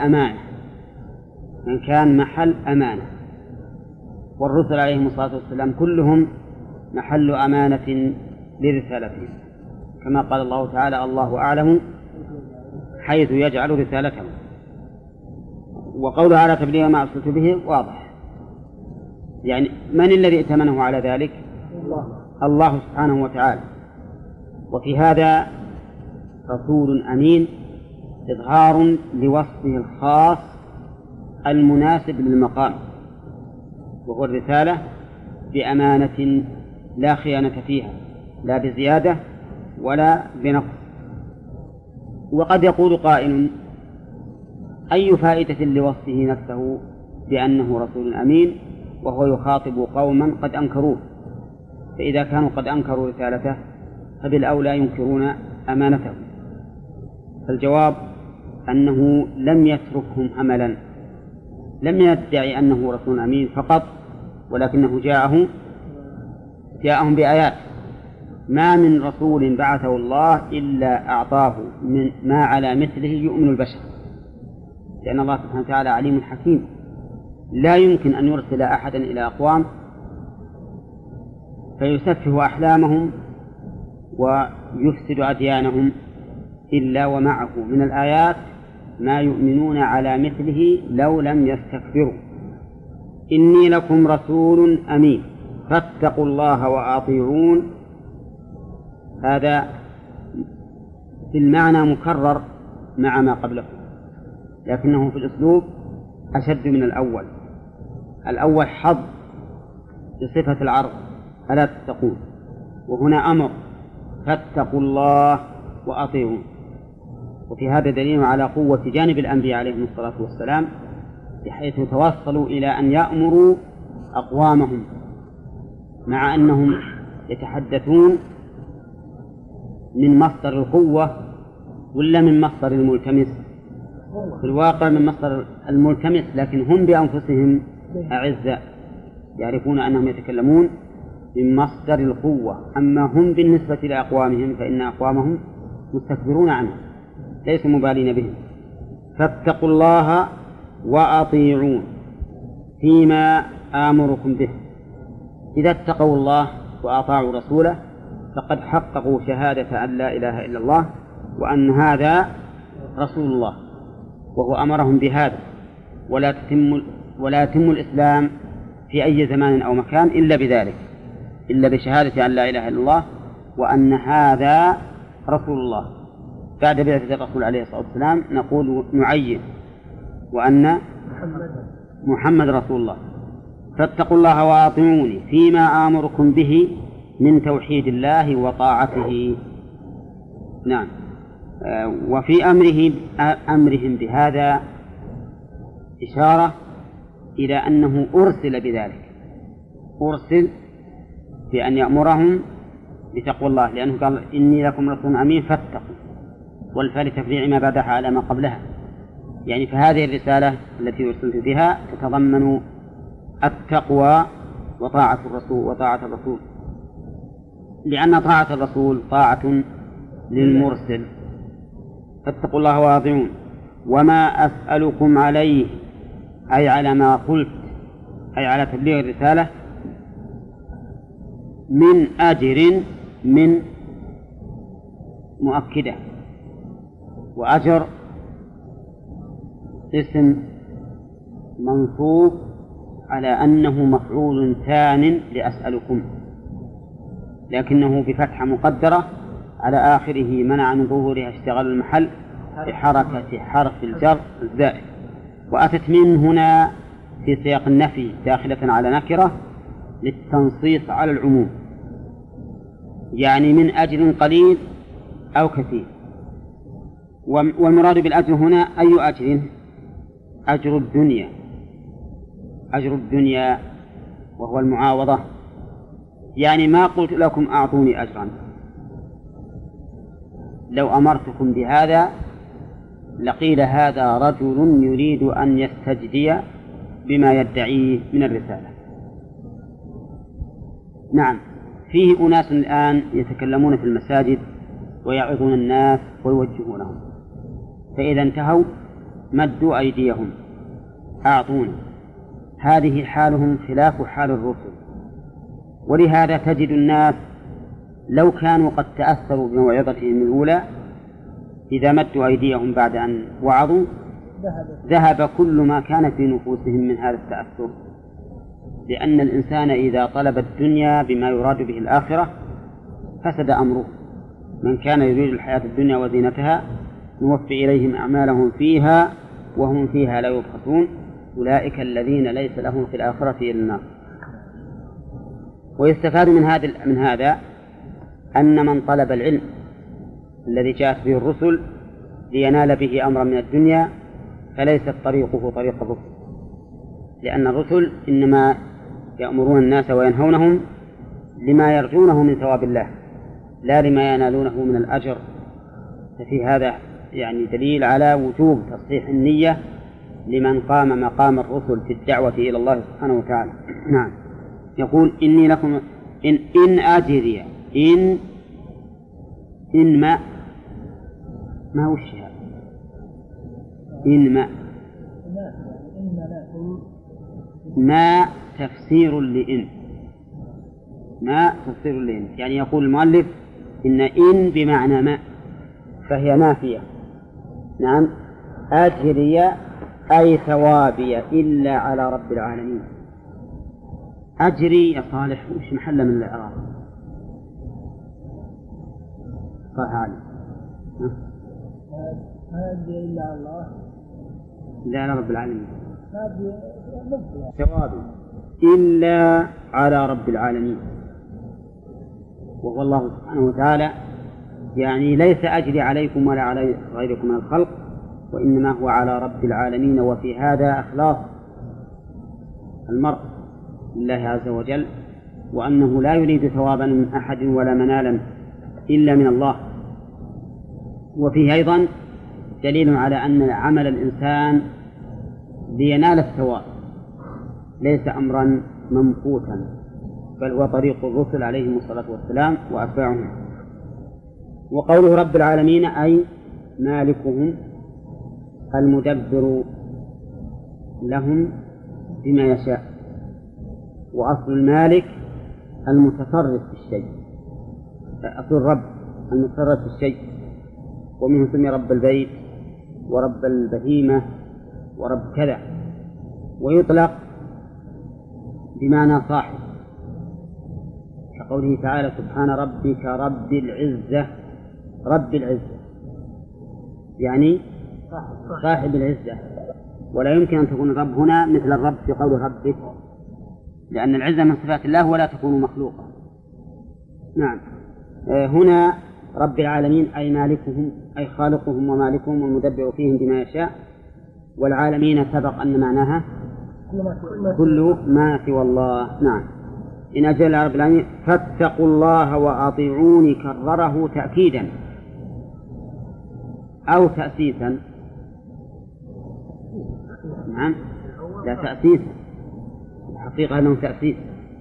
Speaker 1: محل أمانة والرسل عليهم الصلاة والسلام كلهم محل أمانة لرسالتهم كما قال الله تعالى: الله أعلم حيث يجعل رسالته. وقوله على تبليغ ما أرسلت به واضح، يعني من الذي ائتمنه على ذلك؟ الله سبحانه وتعالى. وفي هذا رسول أمين إظهار لوصفه الخاص المناسب للمقام، وهو الرسالة بأمانة لا خيانة فيها، لا بزيادة ولا بنقص. وقد يقول قائل: أي فائدة لوصفه نفسه بأنه رسول أمين وهو يخاطب قوما قد أنكروه؟ فإذا كانوا قد أنكروا رسالته فبالأولى ينكرون أمانته. فالجواب أنه لم يتركهم هملا، لم يدعي أنه رسول أمين فقط، ولكنه جاءهم بآيات. ما من رسول بعثه الله إلا أعطاه من ما على مثله يؤمن البشر، لأن الله سبحانه وتعالى عليم حكيم، لا يمكن أن يرسل أحدا إلى أقوام فيسفه أحلامهم ويفسد أديانهم إلا ومعه من الآيات ما يؤمنون على مثله لو لم يستكبروا. إني لكم رسول أمين فاتقوا الله وأطيعون. هذا في المعنى مكرر مع ما قبله، لكنه في الأسلوب أشد من الأول. الأول حظ بصفة العرض ألا تتقون، وهنا أمر فاتقوا الله وأطيعون. وفي هذا دليل على قوة جانب الأنبياء عليهم الصلاة والسلام، بحيث توصلوا إلى أن يأمروا أقوامهم مع أنهم يتحدثون من مصدر القوة ولا من مصدر الملتمس؟ في الواقع من مصدر الملتمس، لكن هم بأنفسهم أعزاء يعرفون أنهم يتكلمون من مصدر القوة. أما هم بالنسبة لأقوامهم فإن أقوامهم مستكبرون عنهم ليسوا مبالين بهم. فاتقوا الله وأطيعون فيما آمركم به. إذا اتقوا الله وأطاعوا رسوله فقد حققوا شهادة أن لا إله إلا الله وأن هذا رسول الله، وهو أمرهم بهذا. ولا يتم الإسلام في أي زمان أو مكان إلا بذلك، إلا بشهادة أن لا إله إلا الله وأن هذا رسول الله. بعد بعثة الرسول عليه الصلاة والسلام نقول نعين وأن محمد رسول الله. فاتقوا الله وأطيعوني فيما آمركم به من توحيد الله وطاعته. نعم. وفي أمرهم بهذا إشارة إلى أنه أرسل بذلك، أرسل بأن يأمرهم بتقوى الله، لأنه قال: إني لكم رسول أمين فاتقوا، والفاء لتفريع ما بعدها على ما قبلها. يعني فهذه الرسالة التي أرسلت بها تتضمن التقوى وطاعة الرسول، لأن طاعة الرسول طاعة للمرسل. فاتقوا الله وأطيعون. وما أسألكم عليه أي على ما قلت، أي على تبليغ الرسالة، من أجر، من مؤكدة، وأجر اسم منصوب على أنه مفعول ثان لأسألكم، لكنه بفتحة مقدرة على آخره منع من ظهورها اشتغال المحل بحركة حرف الجر الزائد. وأتت من هنا في سياق النفي داخلة على نكرة للتنصيص على العموم، يعني من أجر قليل أو كثير. والمراد بالأجر هنا أي أجر؟ أجر الدنيا، أجر الدنيا وهو المعاوضة. يعني ما قلت لكم أعطوني أجرا، لو أمرتكم بهذا لقيل هذا رجل يريد أن يستجدي بما يدعيه من الرسالة. نعم. فيه أناس الآن يتكلمون في المساجد ويعظون الناس ويوجهونهم، فإذا انتهوا مدوا أيديهم أعطونا. هذه حالهم خلاف حال الرسل، ولهذا تجد الناس لو كانوا قد تأثروا بموعظتهم الأولى إذا مدوا أيديهم بعد أن وعظوا ذهب كل ما كان في نفوسهم من هذا التأثر، لأن الإنسان إذا طلب الدنيا بما يراد به الآخرة فسد أمره. من كان يريد الحياة الدنيا وزينتها نوفي إليهم أعمالهم فيها وهم فيها لا يبخسون أولئك الذين ليس لهم في الآخرة إلا النار. ويستفاد من هذا أن من طلب العلم الذي جاءت به الرسل لينال به أمرا من الدنيا فليست طريقه طريق الرسل، لأن الرسل إنما يأمرون الناس وينهونهم لما يرجونه من ثواب الله لا لما ينالونه من الأجر. ففي هذا يعني دليل على وجوب تصحيح النية لمن قام مقام الرسل في الدعوة إلى الله سبحانه وتعالى. نعم. يقول إني لكم إن أجري إن ما هو الشيء إن ما تفسير لإن ما تفسير لإن، يعني يقول المؤلف إن بمعنى ما فهي نافية. نعم. أجري أي ثوابي إلا على رب العالمين. أجري يا صالح وش محل من الإعراب؟ صح علي
Speaker 3: ما أجري إلا على الله
Speaker 1: لا على رب العالمين.
Speaker 3: ما أجري
Speaker 1: ثوابي إلا على رب العالمين، وهو الله سبحانه وتعالى، يعني ليس أجري عليكم ولا على غيركم من الخلق، وإنما هو على رب العالمين. وفي هذا إخلاص المرء لله عز وجل، وأنه لا يريد ثوابا من أحد ولا منالا إلا من الله. وفيه أيضا دليل على أن عمل الإنسان لينال الثواب ليس أمرا ممقوتا، بل هو طريق الرسل عليهم الصلاة والسلام وأتباعهم. وقوله رب العالمين أي مالكهم المدبر لهم بما يشاء، وأصل المالك المتصرف في الشيء، أصل الرب المتصرف في الشيء، ومنه سمي رب البيت ورب البهيمة ورب كذا، ويطلق بمعنى صاحب، كقوله تعالى سبحان ربك رب العزة. رب العزة يعني صاحب العزة، ولا يمكن أن تكون الرب هنا مثل الرب في قول ربك، لأن العزة من صفات الله ولا تكون مخلوقة. نعم. هنا رب العالمين أي مالكهم أي خالقهم ومالكهم والمدبر فيهم بما يشاء، والعالمين سبق أن معناها كل ما سوى الله. نعم. إن أجل رب العالمين فاتقوا الله وأطيعوني كرره تأكيدا أو تأسيسا. نعم. لا تأسيسا، الحقيقة أنه تأسيس،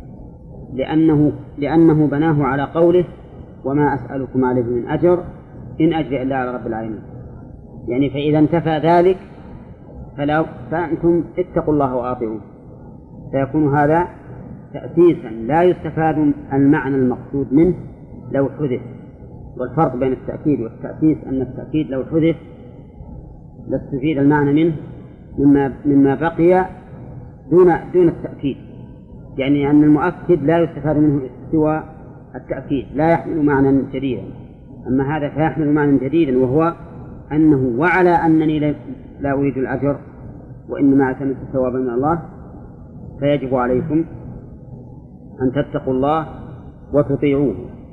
Speaker 1: لأنه بناه على قوله وما أسألكم عليه من أجر إن أجري إلا على رب العالمين. يعني فإذا انتفى ذلك فأنتم اتقوا الله وأطيعوه، فيكون هذا تأسيسا لا يستفاد المعنى المقصود منه لو حذف. والفرق بين التأكيد والتأسيس أن التأكيد لو حذف لاستفيد المعنى منه مما بقي دون التأكيد، يعني أن المؤكد لا يستفاد منه سوى التأكيد، لا يحمل معنى جديدا. أما هذا فيحمل معنى جديدا، وهو أنه وعلى أنني لا أريد الأجر وإنما أعتمد الثواب من الله، فيجب عليكم أن تتقوا الله وتطيعوه.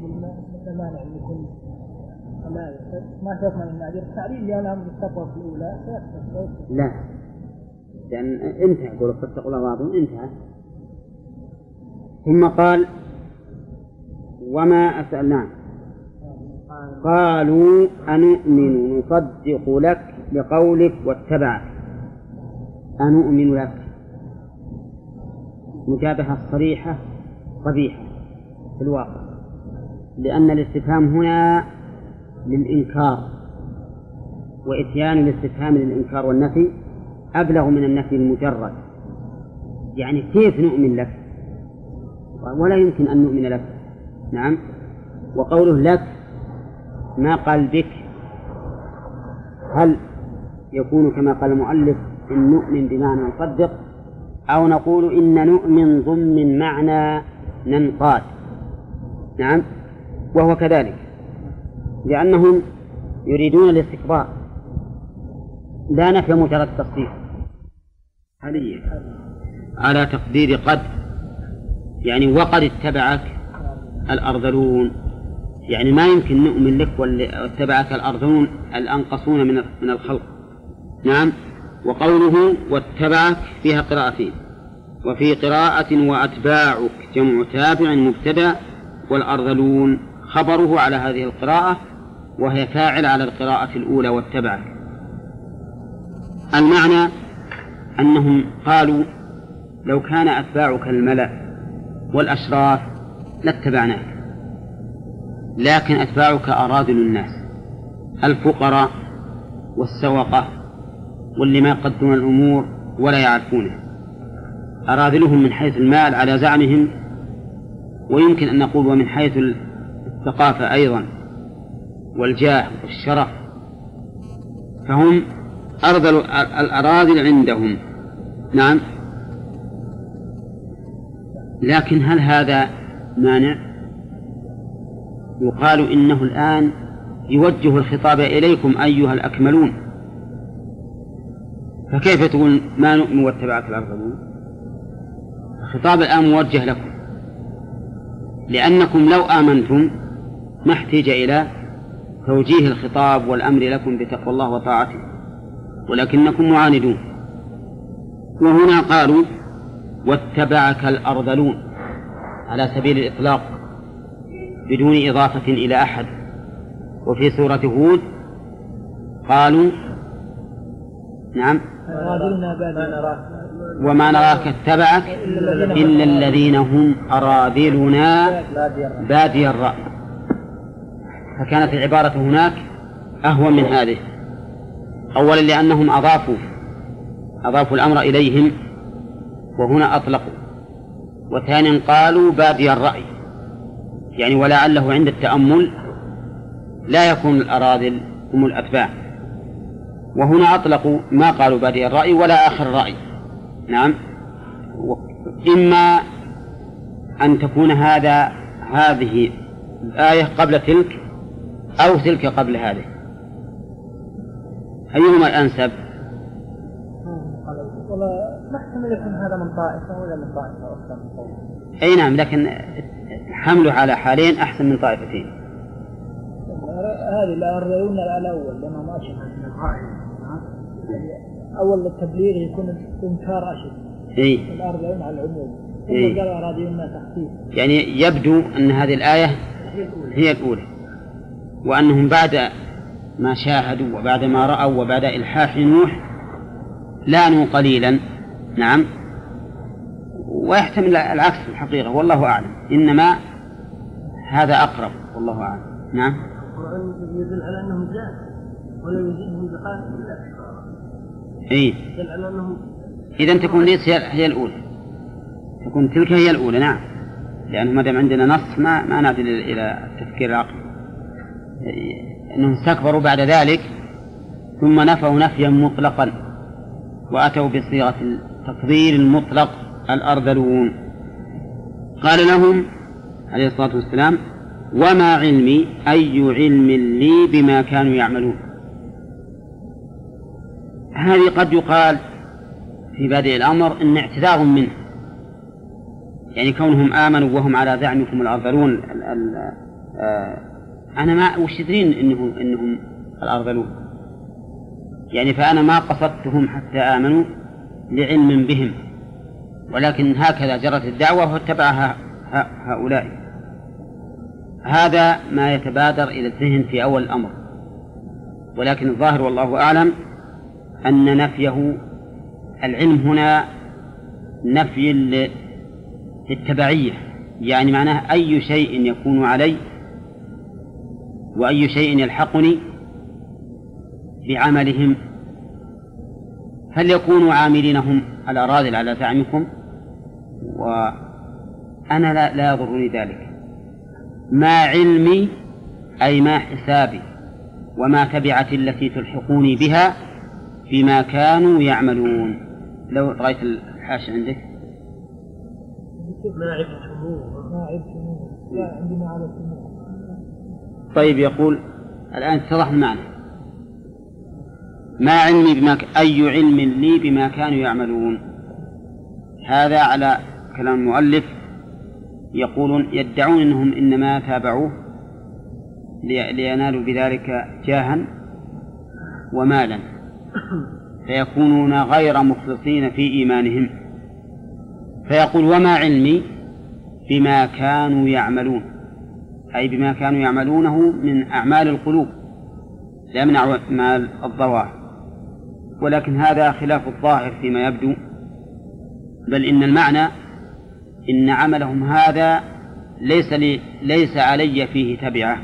Speaker 3: ما شفنا من الأجر التعليل لأن أمر التقوى في الأولى
Speaker 1: لا، لأن انتهى قول فاتقوا الله وأطيعوه انتهى. ثم قال وما أسألناه قالوا أنؤمن نصدق لك بقولك واتبعك. أنؤمن لك مجابهة صريحة قبيحة في الواقع، لأن الاستفهام هنا للإنكار، وإتيان الاستفهام للإنكار والنفي أبلغ من النفي المجرد. يعني كيف نؤمن لك؟ ولا يمكن أن نؤمن لك. نعم. وقوله لك ما قال بك، هل يكون كما قال المؤلف إن نؤمن بمعنى نصدق، أو نقول إن نؤمن ضمن معنى ننقاد؟ نعم، وهو كذلك، لأنهم يريدون الاستكبار لا نفي مجرد تصديق. على تقدير قد، يعني وقد اتبعك الأرذلون، يعني ما يمكن نؤمن لك واتبعك الأرذلون الأنقصون من الخلق. نعم. وقوله واتبعك فيها قراءتين، وفي قراءة وأتباعك جمع تابع مبتدأ، والأرذلون خبره على هذه القراءة، وهي فاعل على القراءة الأولى واتبعك. المعنى أنهم قالوا لو كان أتباعك الملأ والأشراف لاتبعناك، لكن أتباعك أراذل الناس، الفقراء والسوقة واللي ما يقدرون الأمور ولا يعرفونه، أراذلهم من حيث المال على زعمهم، ويمكن أن نقول ومن حيث الثقافة أيضا والجاه والشرف، فهم أرذل الأراذل عندهم. نعم. لكن هل هذا مانع؟ يقال إنه الآن يوجه الخطاب إليكم أيها الأكملون، فكيف تقول ما نؤمن واتبعك الأرذلون؟ الخطاب الآن موجه لكم، لأنكم لو آمنتم ما احتاج إلى توجيه الخطاب والأمر لكم بتقوى الله وطاعته، ولكنكم معاندون. وهنا قالوا واتبعك الأرذلون على سبيل الإطلاق بدون إضافة إلى أحد. وفي سورة هود قالوا نعم وما نراك اتبعك إلا الذين هم أراذلنا بادي الرأي، فكانت العبارة هناك أهون من هذه. أولا لأنهم أضافوا الأمر إليهم وهنا أطلقوا، وثانيا قالوا بادي الرأي، يعني ولعله عند التأمل لا يكون الأراذل هم الأتباع، وهنا أطلقوا ما قالوا بادي الرأي ولا آخر الرأي. نعم. إما أن تكون هذه الآية قبل تلك أو تلك قبل هذه، أيهما الأنسب؟
Speaker 3: والله نحتمل يكون هذا من طائفة ولا من طائفة أخرى من قوم.
Speaker 1: أي نعم، لكن حمله على حالين أحسن من طائفتين.
Speaker 3: هذه الأرذلون الأول لما ما أشبه من الرأي، أول التبليغ يكون إنكار أشد. الأرذلون على العموم، ثم قال أراذلون تخفيف. يعني
Speaker 1: يبدو أن هذه الآية هي الأولى، وأنهم بعد ما شاهدوا وبعد ما رأوا وبعد إلحاح نوح لانوا قليلا. نعم. ويحتمل العكس في الحقيقة والله أعلم، إنما هذا أقرب والله أعلم. نعم.
Speaker 3: القرآن يدل على أنهم زاد ولا يزيدهم بقاء إلا يدل على أنهم
Speaker 1: إذن تكون ليس هي الأولى، تكون تلك هي الأولى. نعم، لأنه ما دام عندنا نص ما نعدل إلى التفكير العقلي. أنهم استكبروا بعد ذلك ثم نفوا نفيا مطلقا وأتوا بصيغة التفضيل المطلق الأرذلون. قال لهم عليه الصلاة والسلام وما علمي أي علم لي بما كانوا يعملون. هذه قد يقال في بادئ الأمر إن اعتذار منه، يعني كونهم آمنوا وهم على زعمكم الأرذلون. أنا ما وش تدرين إنهم الأرذلون، يعني فأنا ما قصدتهم حتى آمنوا لعلم بهم، ولكن هكذا جرت الدعوة واتبعها هؤلاء. هذا ما يتبادر إلى الذهن في أول الأمر، ولكن الظاهر والله أعلم أن نفيه العلم هنا نفي للتبعية، يعني معناه أي شيء يكون علي وأي شيء يلحقني بعملهم فليكونوا عاملينهم الأراذل على زعمكم، وأنا لا يضرني ذلك، ما علمي أي ما حسابي وما تبعتي التي تلحقوني بها بما كانوا يعملون. لو رأيت الحاشية عندك
Speaker 3: ما عبتموه لا عندي ما عبتموه.
Speaker 1: طيب يقول الآن اتضح المعنى. ما علمي أي علم لي بما كانوا يعملون. هذا على كلام المؤلف يقولون يدعون أنهم إنما تابعوه لينالوا بذلك جاها ومالا فيكونون غير مخلصين في إيمانهم. فيقول وما علمي بما كانوا يعملون أي بما كانوا يعملونه من أعمال القلوب لا من أعمال الظواهر، ولكن هذا خلاف الظاهر فيما يبدو، بل إن المعنى إن عملهم هذا ليس علي فيه تبعة.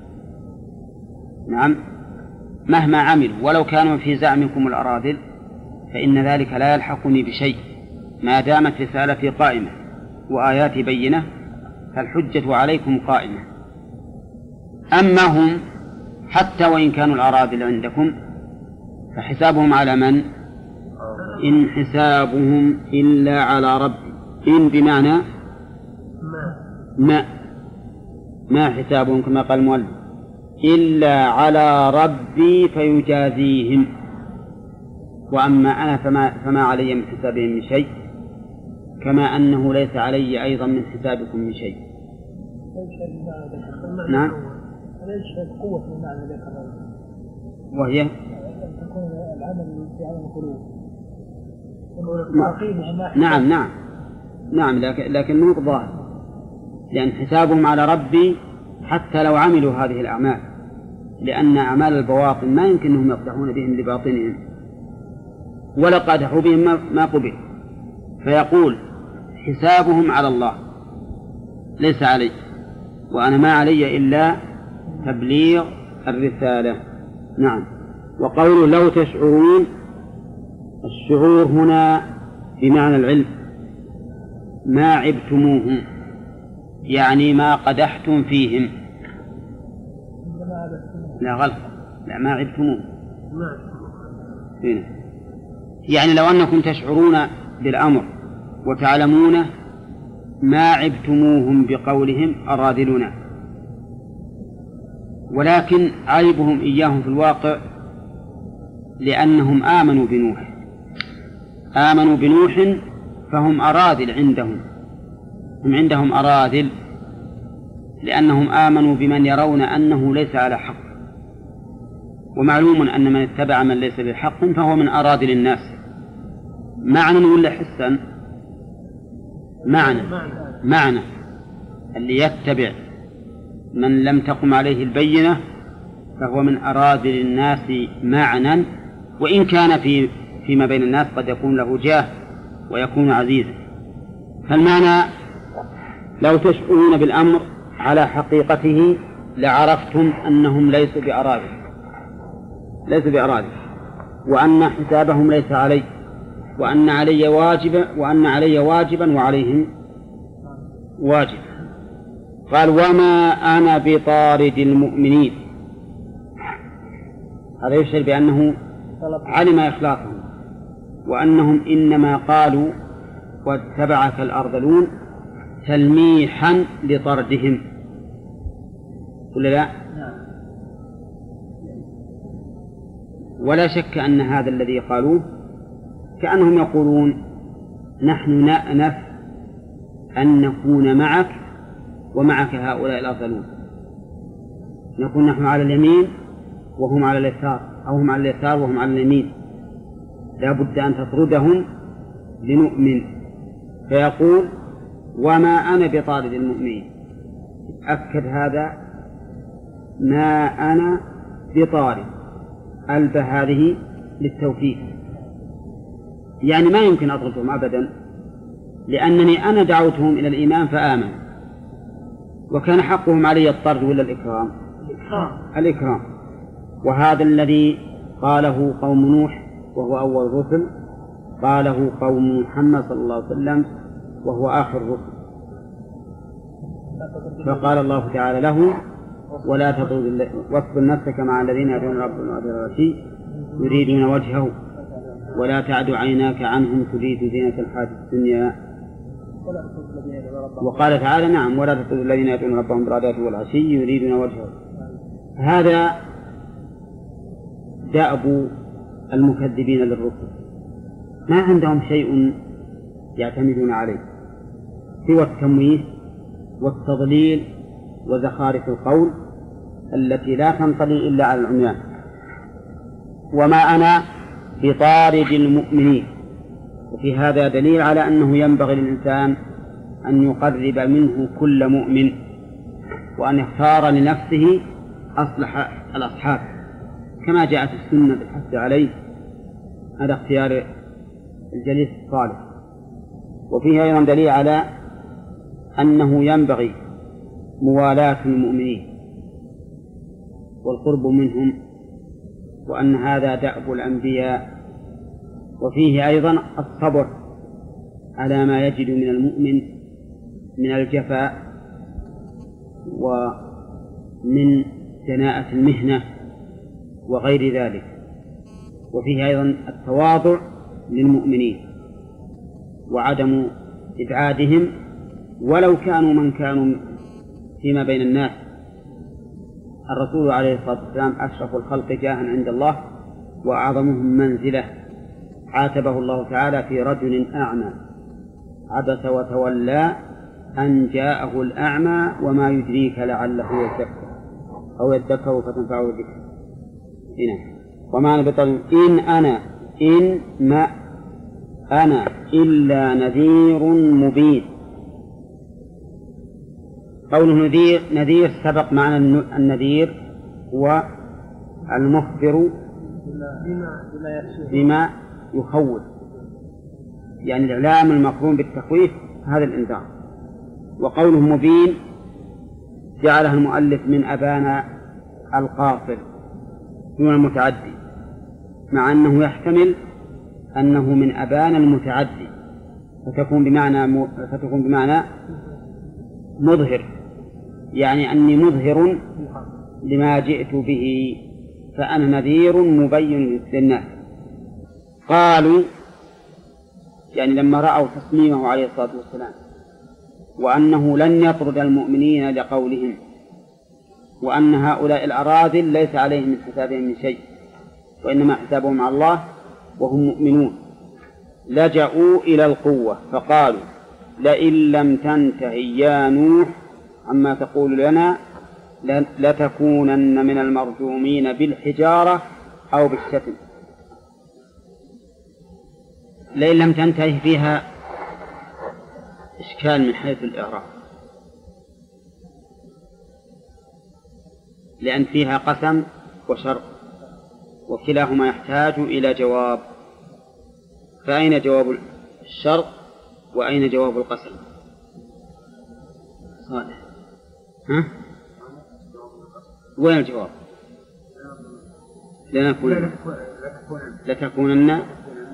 Speaker 1: نعم مهما عملوا ولو كانوا في زعمكم الأراذل فإن ذلك لا يلحقني بشيء ما دامت رسالتي قائمة وآياتي بينة فالحجة عليكم قائمة. أما هم حتى وإن كانوا الأراذل عندكم فحسابهم على من؟ إن حسابهم إلا على ربي. إن بمعنى ما حسابهم كما قال المؤلف إلا على ربي فيجازيهم. وأما أنا فما علي من حسابهم من شيء كما أنه ليس علي أيضا من حسابكم من شيء. نعم
Speaker 3: ليش قوة المعنى ذكر
Speaker 1: وهي
Speaker 3: تكون العمل في عالم القلوب.
Speaker 1: نعم لكن مو ظاهر، لأن حسابهم على ربي حتى لو عملوا هذه الأعمال، لأن أعمال البواطن ما يمكن أنهم يقدحون بهم لباطنهم ولا قادحوا بهم ما قبل. فيقول حسابهم على الله ليس علي، وأنا ما علي إلا تبليغ الرسالة. نعم. وقوله لو تشعرون، الشعور هنا بمعنى العلم، ما عبتموهم يعني ما قدحتم فيهم. لا غلط، لا ما عبتموهم هنا. يعني لو أنكم تشعرون بالأمر وتعلمونه ما عبتموهم بقولهم الراذلون، ولكن عيبهم إياهم في الواقع لأنهم آمنوا بنوح فهم أراذل عندهم، هم عندهم أراذل لأنهم آمنوا بمن يرون أنه ليس على حق، ومعلوم أن من اتبع من ليس بحق فهو من أراذل الناس. معنى ولا حسا؟ معنى اللي يتبع من لم تقم عليه البينة فهو من أراذل الناس معنى، وإن كان فيما بين الناس قد يكون له جاه ويكون عزيزا. فالمعنى لو تشعرون بالأمر على حقيقته لعرفتم أنهم ليسوا بأراذل، وأن حسابهم ليس علي، وأن علي واجبا وعليهم واجب. قال وما أنا بطارد المؤمنين، هذا يشعر بأنه علم إخلاصهم، وأنهم إنما قالوا واتبعك الأرذلون تلميحا لطردهم، ولا لا؟ ولا شك أن هذا الذي قالوه كأنهم يقولون نحن نأنف أن نكون معك ومعك هؤلاء الأرذلون، نكون نحن على اليمين وهم على اليسار، أو هم على اليسار وهم على اليمين، لا بد أن تطردهم لنؤمن. فيقول وما أنا بطارد المؤمنين، أكد هذا ما أنا بطارد، ألب هذه للتوكيد، يعني ما يمكن أطردهم أبدا، لأنني أنا دعوتهم إلى الإيمان فآمنوا، وكان حقهم علي الطرد ولا الإكرام. وهذا الذي قاله قوم نوح وهو أول الرسل، قاله قوم محمد صلى الله عليه وسلم وهو آخر الرسل. فقال الله تعالى له ولا تطرد واصبر نفسك مع الذين يدعون ربهم بالغداة يريدون وجهه ولا تعد عيناك عنهم تريد زينة الحياة الدنيا. وقال تعالى نعم ولا تطرد الذين يدعون ربهم بالغداة والعشي يريدون وجهه. هذا دأب المكذبين للرسل، ما عندهم شيء يعتمدون عليه سوى التمويه والتضليل وزخارف القول التي لا تنطلي إلا على العميان. وما أنا بطارد المؤمنين. وفي هذا دليل على أنه ينبغي للإنسان أن يقرب منه كل مؤمن وأن يختار لنفسه أصلح الأصحاب كما جاءت السنة بالحث عليه، هذا اختيار الجليس الصالح. وفيه أيضا دليل على أنه ينبغي موالاة المؤمنين والقرب منهم وأن هذا دأب الأنبياء. وفيه أيضا الصبر على ما يجد من المؤمن من الجفاء ومن دناءة المهنة وغير ذلك. وفيه أيضا التواضع للمؤمنين وعدم إبعادهم ولو كانوا من كانوا فيما بين الناس. الرسول عليه الصلاة والسلام أشرف الخلق جاها عند الله وأعظمهم منزلة، عاتبه الله تعالى في رجل أعمى عبس وتولى أن جاءه الأعمى وما يدريك لعله يذكر أو يذكر فتنفعه الذكر. وما أنا بطل إن ما أنا إلا نذير مبين. قوله نذير سبق معنى النذير هو المخبر بما يخوف، يعني الإعلام المقرون بالتخويف هذا الإنذار. وقوله مبين جعله المؤلف من أبان القاصر دون المتعدي، مع أنه يحتمل أنه من أبان المتعدي فتكون بمعنى مظهر، يعني أني مظهر لما جئت به فأنا نذير مبين للناس. قالوا يعني لما رأوا تصميمه عليه الصلاة والسلام وأنه لن يطرد المؤمنين لقولهم وأن هؤلاء الأراذل ليس عليهم من حسابهم من شيء وإنما حسابهم على الله وهم مؤمنون، لجأوا إلى القوة فقالوا لئن لم تنتهي يا نوح عما تقول لنا لتكونن من المرجومين بالحجارة أو بالشتم. لئن لم تنتهي فيها إشكال من حيث الإعراب، لأن فيها قسم وشرط وكلاهما يحتاج إلى جواب، فأين جواب الشرط وأين جواب القسم؟ صالح وين الجواب؟ لتكونن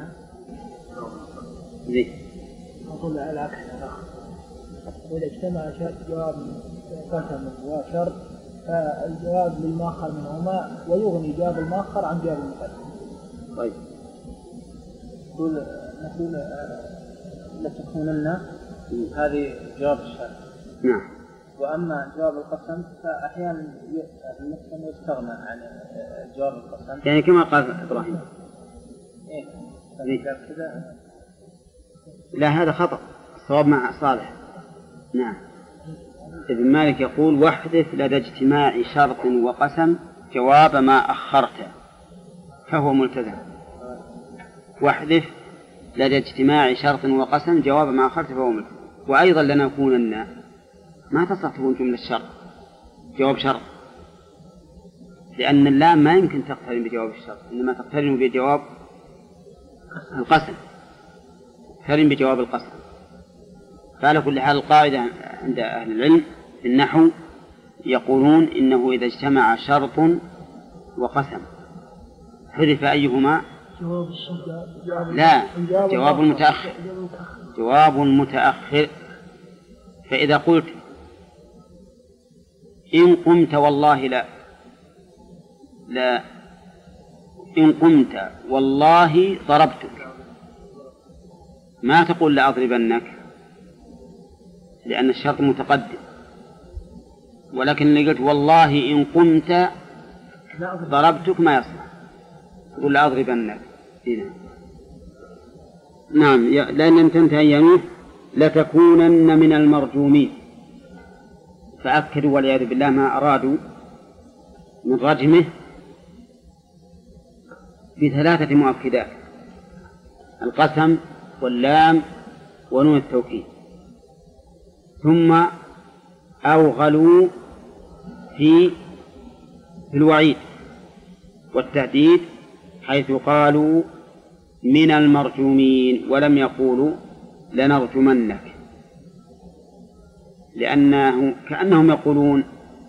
Speaker 1: زي
Speaker 3: أقول العكس إذا اجتمع جواب قسم وشرط فالجواب للمؤخر منهما ويغني جواب المؤخر عن جواب المقدم.
Speaker 1: طيب
Speaker 2: نقول لتكونن هذه جواب الشرط.
Speaker 1: نعم.
Speaker 2: وأما جواب القسم فأحيانا المسلم يستغنى عن جواب القسم،
Speaker 1: يعني كما قال إبراهيم.
Speaker 2: كذا
Speaker 1: لا هذا خطأ، الصواب مع صالح. نعم. ابن مالك يقول واحدث لدى اجتماع شرط وقسم جواب ما أخرته فهو ملتزم. واحدث لدى اجتماع شرط وقسم جواب ما أخرته فهو ملتزم. وأيضا لنكونن ما تصح تكون جملة شرط جواب شرط، لأن اللام ما يمكن تقترن بجواب الشرط، إنما تقترن بجواب القسم، تقترن بجواب القسم. فعلى كل حال القاعدة عند أهل العلم في النحو يقولون إنه إذا اجتمع شرط وقسم حذف أيهما؟ لا، جواب المتأخر. جواب المتأخر. فإذا قلت إن قمت والله لا إن قمت والله ضربتك، ما تقول لأضربنك لأن الشرط متقدم، ولكن اللي قلت والله إن قمت ضربتك ما يصلح، تقول لأضربنك. نعم، لأن أنت تنتهي يا نوح لتكونن من المرجومين، فأكدوا والعياذ بالله ما أرادوا من رجمه بثلاثة مؤكدات: القسم واللام ونون التوكيد. ثم أوغلوا في الوعيد والتهديد حيث قالوا من المرجومين ولم يقولوا لنرجمنك، لأنه كأنهم يقولون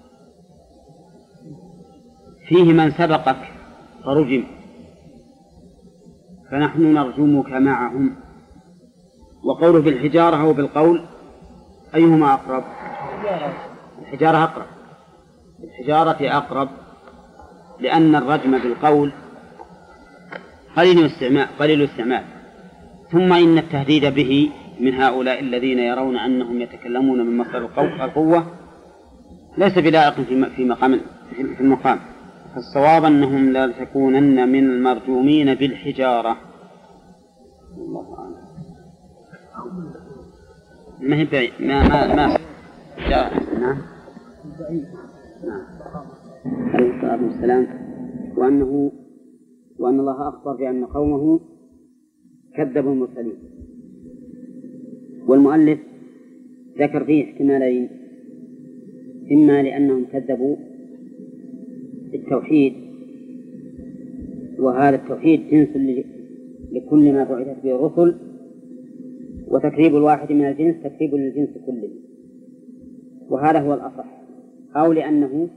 Speaker 1: فيه من سبقك فرجم فنحن نرجمك معهم. وقوله بالحجارة أو بالقول أيهما أقرب؟ الحجارة أقرب، الحجارة أقرب، لأن الرجم بالقول قليل الاستعمال. ثم إن التهديد به من هؤلاء الذين يرون أنهم يتكلمون من مصدر القوة ليس بلائق في المقام، فالصواب أنهم لا تكونن من المرجومين بالحجارة. الله أعلم. ما هي بعيد ما جاء. نعم. عليه الصلاة والسلام. وأن الله أخبر بأن قومه كذبوا المرسلين. والمؤلف ذكر فيه احتمالين: إما لأنهم كذبوا التوحيد، وهذا التوحيد جنس لكل ما بعثت به الرسل، وتكذيب الواحد من الجنس تكذيب للجنس كله، وهذا هو الأصح. أو لأنه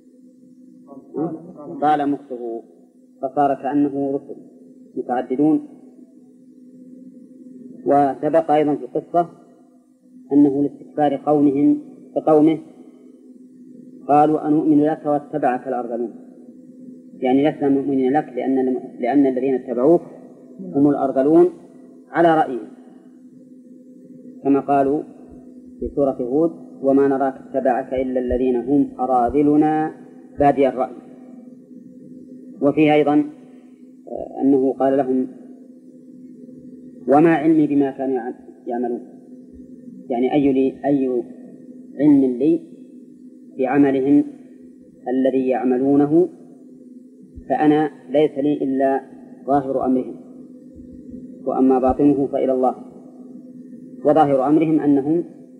Speaker 1: طال مكثه فصار كأنه رسل متعددون. وسبق أيضا في القصة أنه لاستكبار قومه قالوا أنؤمن لك واتبعك الأرذلون، يعني لسنا مؤمنين لك لأن الذين اتبعوك هم الأرذلون على رأيهم، كما قالوا في سورة هود: وما نراك اتبعك إلا الذين هم أراذلنا بادي الرأي. وفيه أيضا أنه قال لهم: وما علمي بما كانوا يعملون، يعني أي علم لي بعملهم الذي يعملونه، فأنا ليس لي إلا ظاهر أمرهم، وأما باطنه فإلى الله. وظاهر أمرهم أنهم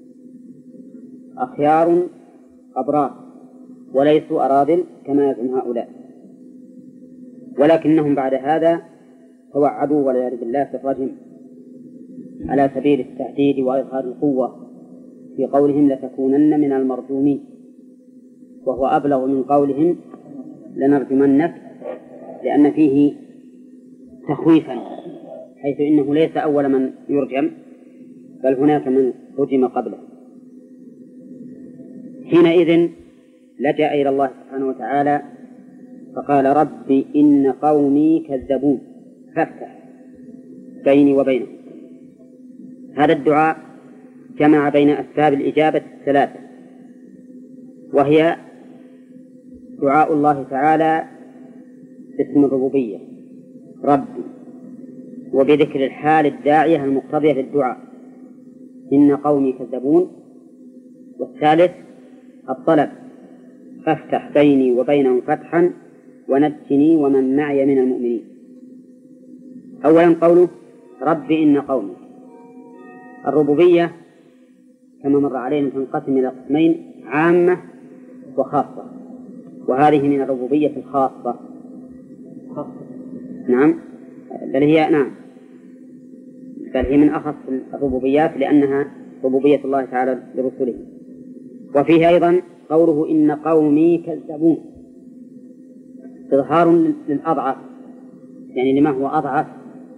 Speaker 1: أخيار أبرار وليسوا أراذل كما يزعم هؤلاء، ولكنهم بعد هذا توعدوا والعياذ بالله في الرجم على سبيل التهديد وإظهار القوة في قولهم لتكونن من المرجومين، وهو أبلغ من قولهم لنرجمنك، لأن فيه تخويفا، حيث إنه ليس أول من يرجم بل هناك من رجم قبله. حينئذ لجأ إلى الله سبحانه وتعالى فقال: ربي إن قومي كذبون فافتح بيني وبينهم. هذا الدعاء جمع بين أسباب الإجابة الثلاثة، وهي دعاء الله تعالى باسم الربوبية ربي، وبذكر الحال الداعية المقتضية للدعاء إن قومي كذبون، والثالث الطلب فافتح بيني وبينهم فتحا ونجني ومن معي من المؤمنين. أولا قوله ربي إن قومي. الربوبية كما مر علينا تنقسم إلى قسمين: عامة وخاصة، وهذه من الربوبية الخاصة. نعم، بل هي من أخص الربوبيات، لأنها ربوبية الله تعالى لرسله. وفيه أيضا قوله إن قومي كذبون، إظهار للأضعف، يعني لما هو أضعف،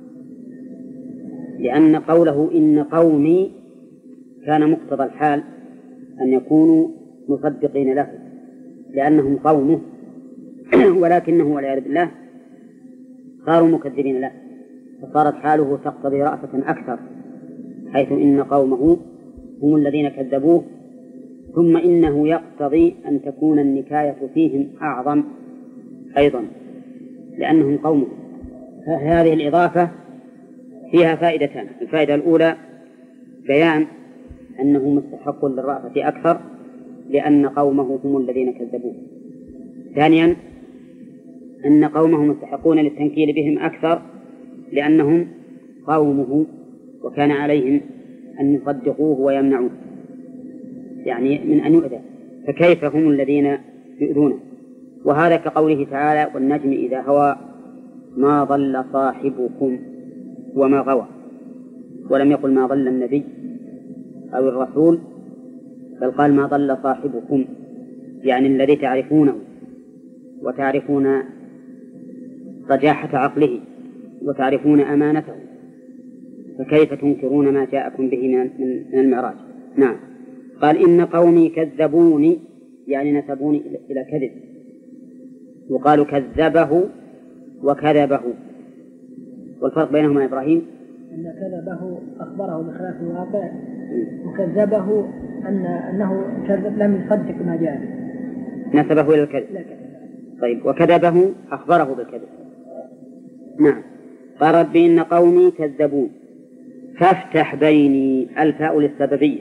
Speaker 1: لأن قوله إن قومي كان مقتضى الحال أن يكونوا مصدقين له لأنهم قومه ولكنه والعياذ بالله صاروا مكذبين له، فصارت حاله تقتضي رأفة أكثر، حيث إن قومه هم الذين كذبوه، ثم إنه يقتضي أن تكون النكاية فيهم أعظم أيضا لأنهم قومه. هذه الإضافة فيها فائدتان: الفائدة الأولى بيان أنه مستحق للرأفة أكثر لأن قومه هم الذين كذبوه. ثانيا أن قومه مستحقون للتنكيل بهم أكثر لأنهم قومه وكان عليهم أن يصدقوه ويمنعوه، يعني من أن يؤذى، فكيف هم الذين يؤذونه؟ وهذا كقوله تعالى: والنجم إذا هوى ما ضل صاحبكم وما غوى، ولم يقل ما ضل النبي أو الرسول، بل قال ما ضل صاحبكم، يعني الذي تعرفونه وتعرفون رجاحة عقله وتعرفون أمانته، فكيف تنكرون ما جاءكم به من المعراج؟ نعم. قال: إن قومي كذبوني، يعني نسبوني إلى كذب، وقالوا كذبه وكذبه. والفرق بينهما إبراهيم
Speaker 3: أن كذبه أخبره بخلاف الواقع، وكذبه أنه كذب لم يصدق ما جاء به،
Speaker 1: نسبه إلى الكذب. طيب، وكذبه أخبره بالكذب. نعم. قال: رب إن قومي كذبون فافتح بيني، الفاء للسببية،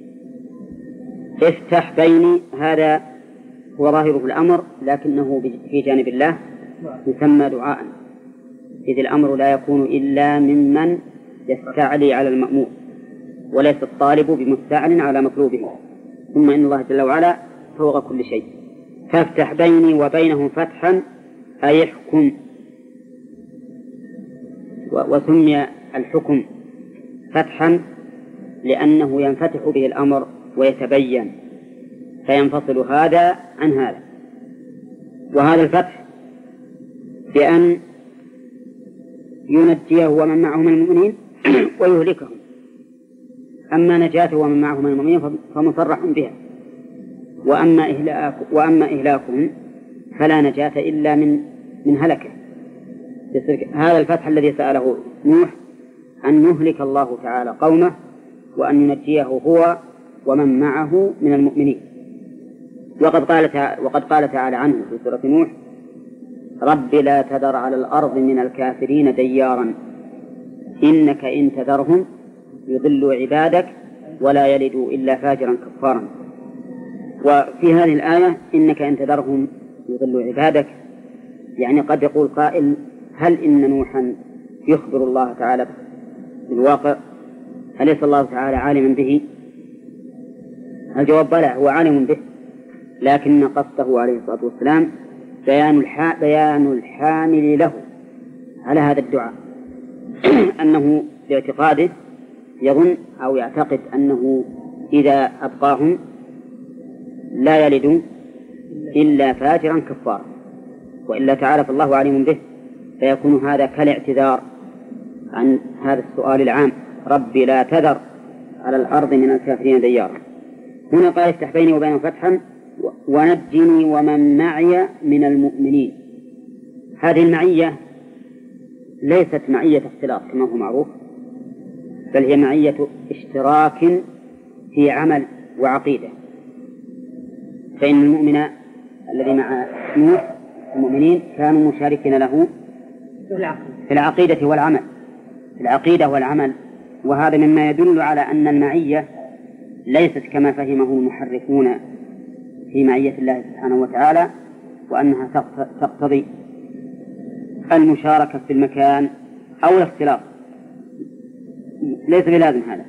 Speaker 1: افتح بيني، هذا هو ظاهره الأمر، لكنه في جانب الله يسمى دعاء، إذ الأمر لا يكون إلا ممن يستعلي على المأمور، وليس الطالب بمستعل على مطلوبه، ثم إن الله جل وعلا فوق كل شيء. فافتح بيني وبينهم فتحا أي احكم، وسمي الحكم فتحا لأنه ينفتح به الأمر ويتبين، فينفصل هذا عن هذا. وهذا الفتح بأن ينجيه ومن معه من المؤمنين ويهلكهم، أما نجاته ومن معه من المؤمنين فمصرح بها، وأما إهلاكهم فلا نجاة إلا من هلكه. هذا الفتح الذي سأله نوح أن يهلك الله تعالى قومه وأن ينجيه هو ومن معه من المؤمنين. وقد قال تعالى عنه في سورة نوح: رب لا تذر على الأرض من الكافرين ديارا إنك إن تذرهم يضلوا عبادك ولا يلدوا إلا فاجرا كفارا. وفي هذه الآية إنك إن تذرهم يضلوا عبادك، يعني قد يقول قائل: هل إن نوحا يخبر الله تعالى بالواقع؟ أليس الله تعالى عالما به؟ الجواب: بلى، هو عالم به، لكن قصده عليه الصلاة والسلام بيان الحامل له على هذا الدعاء أنه باعتقاده يظن أو يعتقد أنه إذا أبقاهم لا يلد إلا فاجرا كفارا، وإلا تعالى فالله عليم به، فيكون هذا كالاعتذار عن هذا السؤال العام: رب لا تذر على الأرض من الكافرين ديارا. هنا قال: افتح بيني وبينهم فتحا ونجني ومن معي من المؤمنين. هذه المعية ليست معية اختلاط كما هو معروف، بل هي معية اشتراك في عمل وعقيدة، فإن المؤمن الذي مع نوح المؤمنين كانوا مشاركين له في العقيدة والعمل، في العقيدة والعمل. وهذا مما يدل على أن المعية ليست كما فهمه المحرفون في معية الله سبحانه وتعالى، وأنها تقتضي المشاركة في المكان أو الاختلاط، ليس بلازم هذا.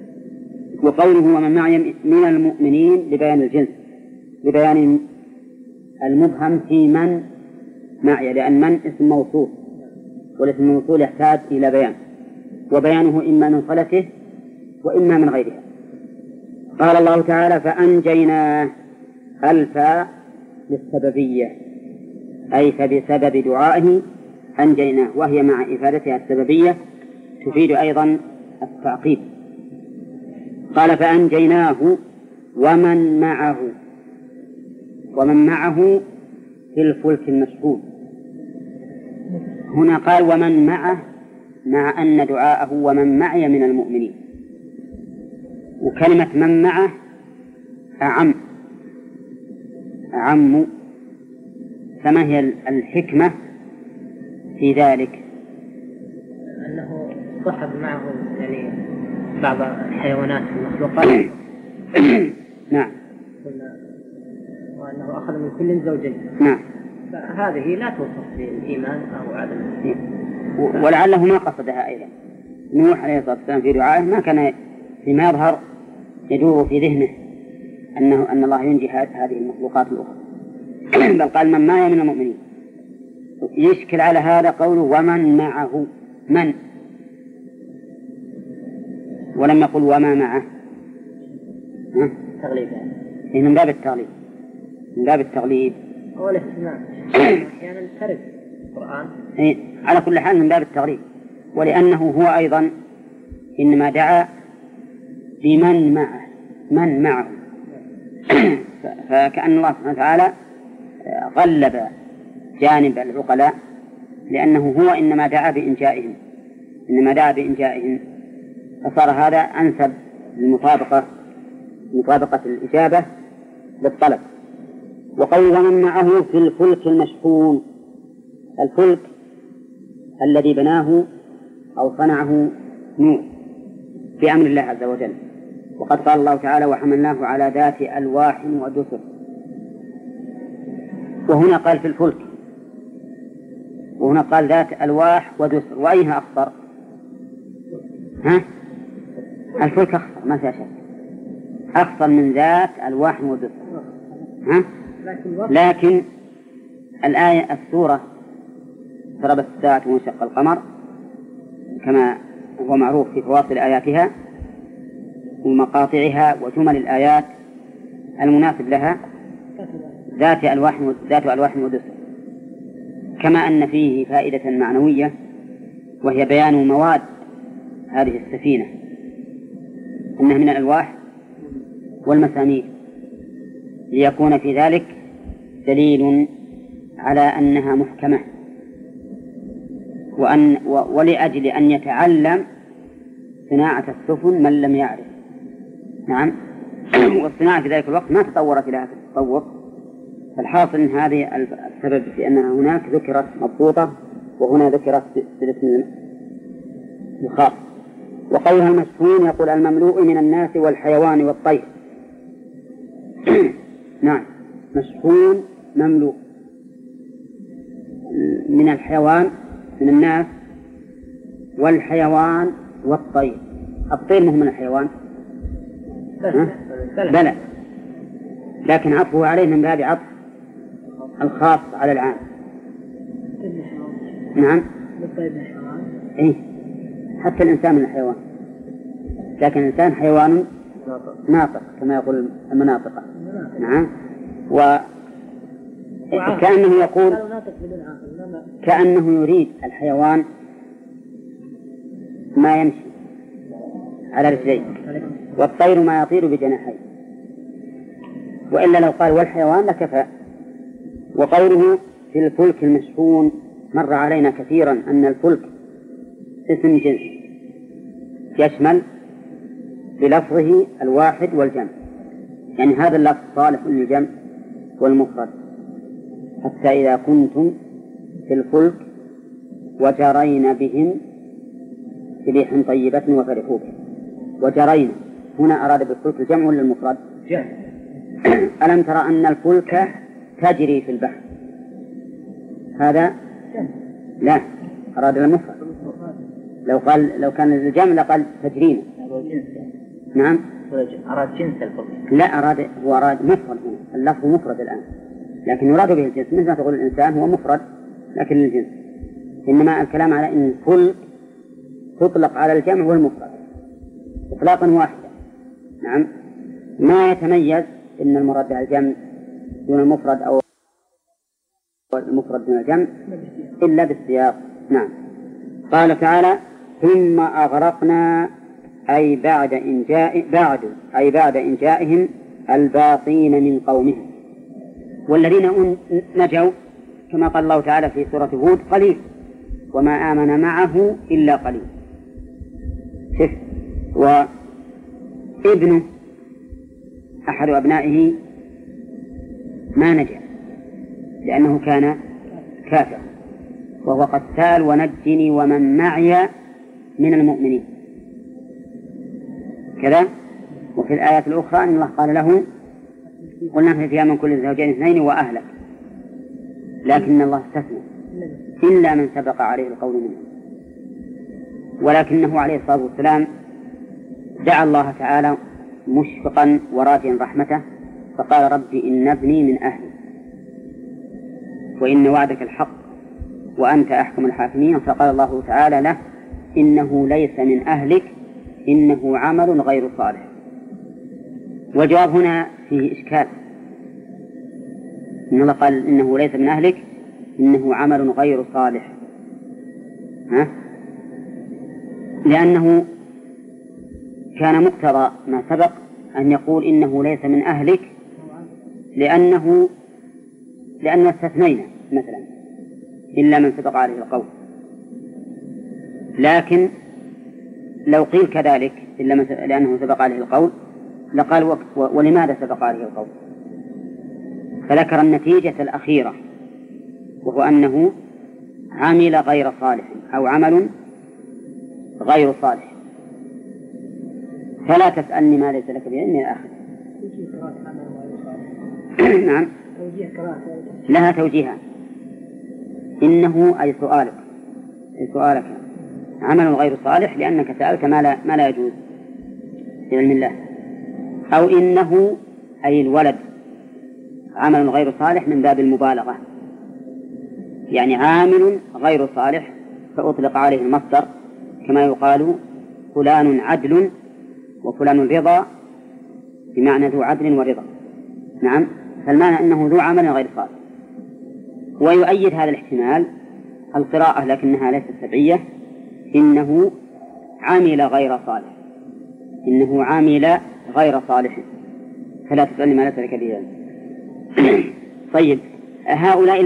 Speaker 1: وقوله ومن معي من المؤمنين لبيان الجنس، لبيان المبهم في من معي، لأن من اسم موصول، والاسم الموصول يحتاج إلى بيان، وبيانه إما من صلته وإما من غيرها. قال الله تعالى: فأنجيناه، الفاء للسببية، أي فبسبب دعائه أنجيناه، وهي مع إفادتها السببية تفيد أيضا التعقيب. قال: فأنجيناه ومن معه، ومن معه في الفلك المشحون. هنا قال ومن معه، مع أن دعاءه ومن معي من المؤمنين، وكلمة من معه أعم. فما هي الحكمة في ذلك؟
Speaker 4: أنه صحب معه يعني بعض الحيوانات المخلوقات.
Speaker 1: نعم.
Speaker 4: وأنه أخذ من كل زوجين.
Speaker 1: نعم.
Speaker 4: فهذه لا توصف بالإيمان أو عدم الإيمان.
Speaker 1: ولعله ما قصدها أيضا. نوح عليه الصلاة والسلام في دعائه ما كان فيما يظهر يدور في ذهنه أن الله ينجي هذه المخلوقات الأخرى، بل قال من معي من المؤمنين. يشكل على هذا قوله ومن معه، من، ولم يقل وما معه.
Speaker 4: تغليب يعني.
Speaker 1: من باب التغليب، من باب التغليب
Speaker 4: أو الاهتمام. أحيانا ترد القرآن.
Speaker 1: على كل حال من باب التغليب، ولأنه هو أيضا إنما دعا بمن معه، من معه. فكأن الله سبحانه وتعالى غلب جانب العقلاء، لأنه هو إنما دعا بإنجائهم، فصار هذا أنسب لمطابقة الإجابة للطلب. وقول ومن معه في الفلك المشحون، الفلك الذي بناه أو صنعه نوح بأمر الله عز وجل. وقد قال الله تعالى وحملناه على ذات ألواح ودسر، وهنا قال في الفلك، وهنا قال ذات ألواح ودسر، وأيها أخطر؟ الفلك أخطر ما فيها شك، أخطر من ذات ألواح ودسر. لكن الآية السورة اقتربت الساعة وانشق القمر كما هو معروف في فواصل آياتها ومقاطعها وجمل الآيات المناسب لها ذات ألواح ودسر، كما أن فيه فائدة معنوية وهي بيان مواد هذه السفينة، أنها من الألواح والمسامير، ليكون في ذلك دليل على أنها محكمة، ولأجل أن يتعلم صناعة السفن من لم يعرف. نعم. والصناعة في ذلك الوقت ما تطورت إلى هذا التطور، فالحاصل أن هذه السبب في أنها هناك ذكرت مضبوطة وهنا ذكرت بالاسم الخاص. وقولها المشحون يقول المملوء من الناس والحيوان والطير. نعم، مشحون مملوء من الحيوان، من الناس والحيوان والطير. الطير مهم من الحيوان بلى، لكن عطفه عليه من باب عطف الخاص على العام. نعم. إيه؟ حتى الإنسان من الحيوان، لكن الإنسان حيوان ناطق كما يقول المناطق. نعم. وكأنه يقول كأنه يريد الحيوان ما يمشي على رجليه، والطير ما يطير بجناحيه، وإلا لو قال والحيوان لكفى. وقوله في الفلك المشحون مر علينا كثيرا أن الفلك اسم جنس يشمل بلفظه الواحد والجمع، يعني هذا اللفظ صالح للجمع والمفرد. حتى إذا كنتم في الفلك وجرين بهم في ريح طيبة وفرحوا به. وجرين هنا أراد بالفلك الجمع ولا المفرد؟ ألم ترى أن الفلك تجري في البحر؟ هذا لا، أراد المفرد. لو كان الجمع لقال تجرين. نعم.
Speaker 4: أراد جنس الفلك.
Speaker 1: لا، هو أراد مفرد هنا، اللفظ مفرد الآن، لكن يراد به الجنس، مثل ما تقول الإنسان هو مفرد لكن الجنس. إنما الكلام على أن الفلك تطلق على الجمع والمفرد إطلاقا واحدا. نعم. ما يتميز إن المراد بها الجمع دون المفرد أو المفرد دون الجمع إلا بالسياق. نعم. قال تعالى ثم أغرقنا أي بعد إنجائهم الباقين من قومهم. والذين نجوا كما قال الله تعالى في سورة هود قليل وما آمن معه إلا قليل. وابنه أحد أبنائه ما نجا لأنه كان كافر وهو قتال ونجني ومن معي من المؤمنين كذا. وفي الآيات الأخرى أن الله قال له قلنا في فيها من كل زوجين اثنين وأهلك، لكن الله استثنى إلا من سبق عليه القول منه. ولكنه عليه الصلاة والسلام دعا الله تعالى مشفقا وراجيا رحمته فقال رب إن ابني من أهلي وإن وعدك الحق وأنت أحكم الحاكمين. فقال الله تعالى له إنه ليس من أهلك إنه عمل غير صالح. والجواب هنا فيه إشكال، إن الله قال إنه ليس من أهلك إنه عمل غير صالح، لأنه كان مقتضى ما سبق أن يقول إنه ليس من أهلك لأنه استثنينا مثلا إلا من سبق عليه القول. لكن لو قيل كذلك إلا لأنه سبق عليه القول لقال ولماذا سبق عليه القول؟ فذكر النتيجة الأخيرة وهو أنه عمل غير صالح أو عمل غير صالح. فلا تسألني ما ليس لك به إني آخر. نعم لها توجيها. إنه أي سؤالك عمل غير صالح لأنك سألت ما لا يجوز بعلم الله، أو إنه أي الولد عمل غير صالح من باب المبالغة، يعني عامل غير صالح فأطلق عليه المصدر كما يقال فلان عدل وفلان رضا بمعنى ذو عدل ورضا. نعم، فالمعنى أنه ذو عمل غير صالح. ويؤيد هذا الاحتمال القراءة لكنها ليست سبعية إنه عمل غير صالح، إنه عمل غير صالح فلا تسألني ما ليس لك به. طيب هؤلاء